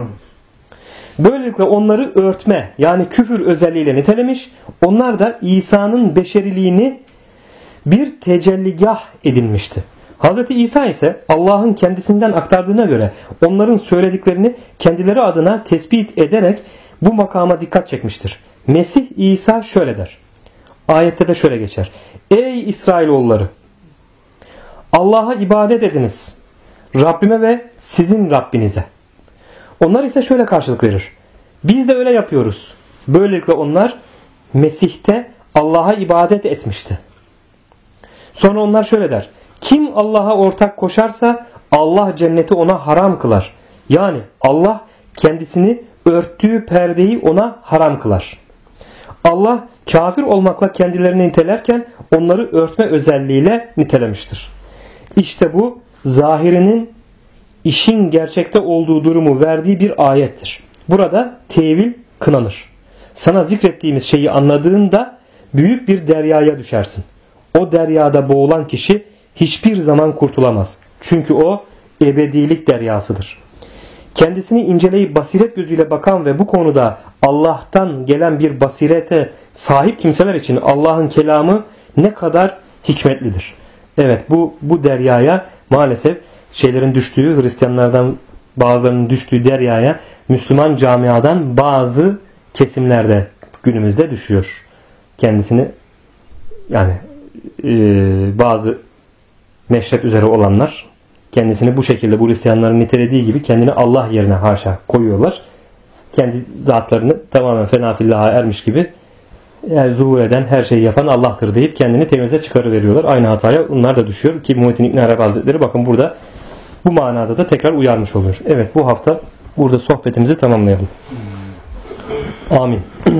Böylelikle onları örtme yani küfür özelliğiyle nitelemiş. Onlar da İsa'nın beşeriliğini bir tecelligah edinmişti. Hz. İsa ise Allah'ın kendisinden aktardığına göre onların söylediklerini kendileri adına tespit ederek bu makama dikkat çekmiştir. Mesih İsa şöyle der. Ayette de şöyle geçer: Ey İsrailoğulları! Allah'a ibadet ediniz. Rabbime ve sizin Rabbinize. Onlar ise şöyle karşılık verir: Biz de öyle yapıyoruz. Böylelikle onlar Mesih'te Allah'a ibadet etmişti. Sonra onlar şöyle der: Kim Allah'a ortak koşarsa Allah cenneti ona haram kılar. Yani Allah kendisini örttüğü perdeyi ona haram kılar. Allah kafir olmakla kendilerini nitelerken onları örtme özelliğiyle nitelemiştir. İşte bu zahirinin işin gerçekte olduğu durumu verdiği bir ayettir. Burada tevil kınanır. Sana zikrettiğimiz şeyi anladığında büyük bir deryaya düşersin. O deryada boğulan kişi hiçbir zaman kurtulamaz. Çünkü o ebedilik deryasıdır. Kendisini inceleyip basiret gözüyle bakan ve bu konuda Allah'tan gelen bir basirete sahip kimseler için Allah'ın kelamı ne kadar hikmetlidir. Evet, bu deryaya maalesef şeylerin düştüğü, Hristiyanlardan bazılarının düştüğü deryaya Müslüman camiadan bazı kesimlerde günümüzde düşüyor. Kendisini yani bazı meşrep üzere olanlar kendisini bu şekilde bu Hristiyanların nitelediği gibi kendini Allah yerine haşa koyuyorlar. Kendi zatlarını tamamen fenafillah'a ermiş gibi yani zuhur eden, her şeyi yapan Allah'tır deyip kendini temize çıkarıveriyorlar. Aynı hataya onlar da düşüyor ki Muhittin İbn Arabi Hazretleri bakın burada bu manada da tekrar uyarmış oluyor. Evet, bu hafta burada sohbetimizi tamamlayalım. Amin.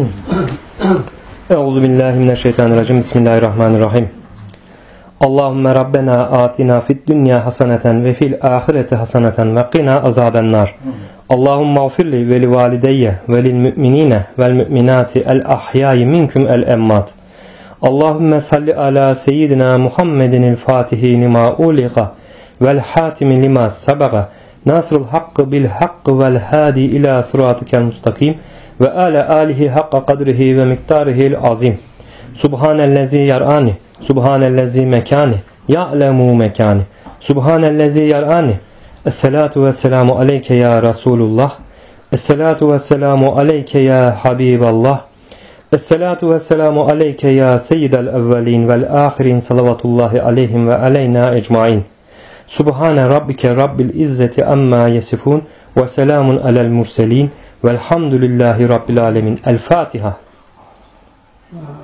Euzubillahimineşşeytanirracim. Bismillahirrahmanirrahim. Allahümme Rabbena atina fid dünya haseneten ve fil ahireti haseneten ve qina azabennar. Allahümme gfirli ve li valideyye ve lil müminine vel müminati el ahyayi minkum el emmat. Allahümme salli ala seyyidina Muhammedin el fatihi lima uliqa vel hatimi lima sabaga nasrul hakkı bil hakkı vel hadi ila sıratikel mustakim ve ala alihi hakka kadrihi ve miktarihil azim. Subhanellezi yar'ani, subhanellezi mekani, ya'lemu mekani, subhanellezi yar'ani. Esselatu vesselamu aleyke ya Resulullah, esselatu vesselamu aleyke ya Habiballah, esselatu vesselamu aleyke ya seyyidel evvelin vel ahirin salavatullahi aleyhim ve aleyna ecmain. Subhane rabbike rabbil izzeti amma yesifun ve selamun alel murselin velhamdülillahi rabbil alemin. El Fatiha.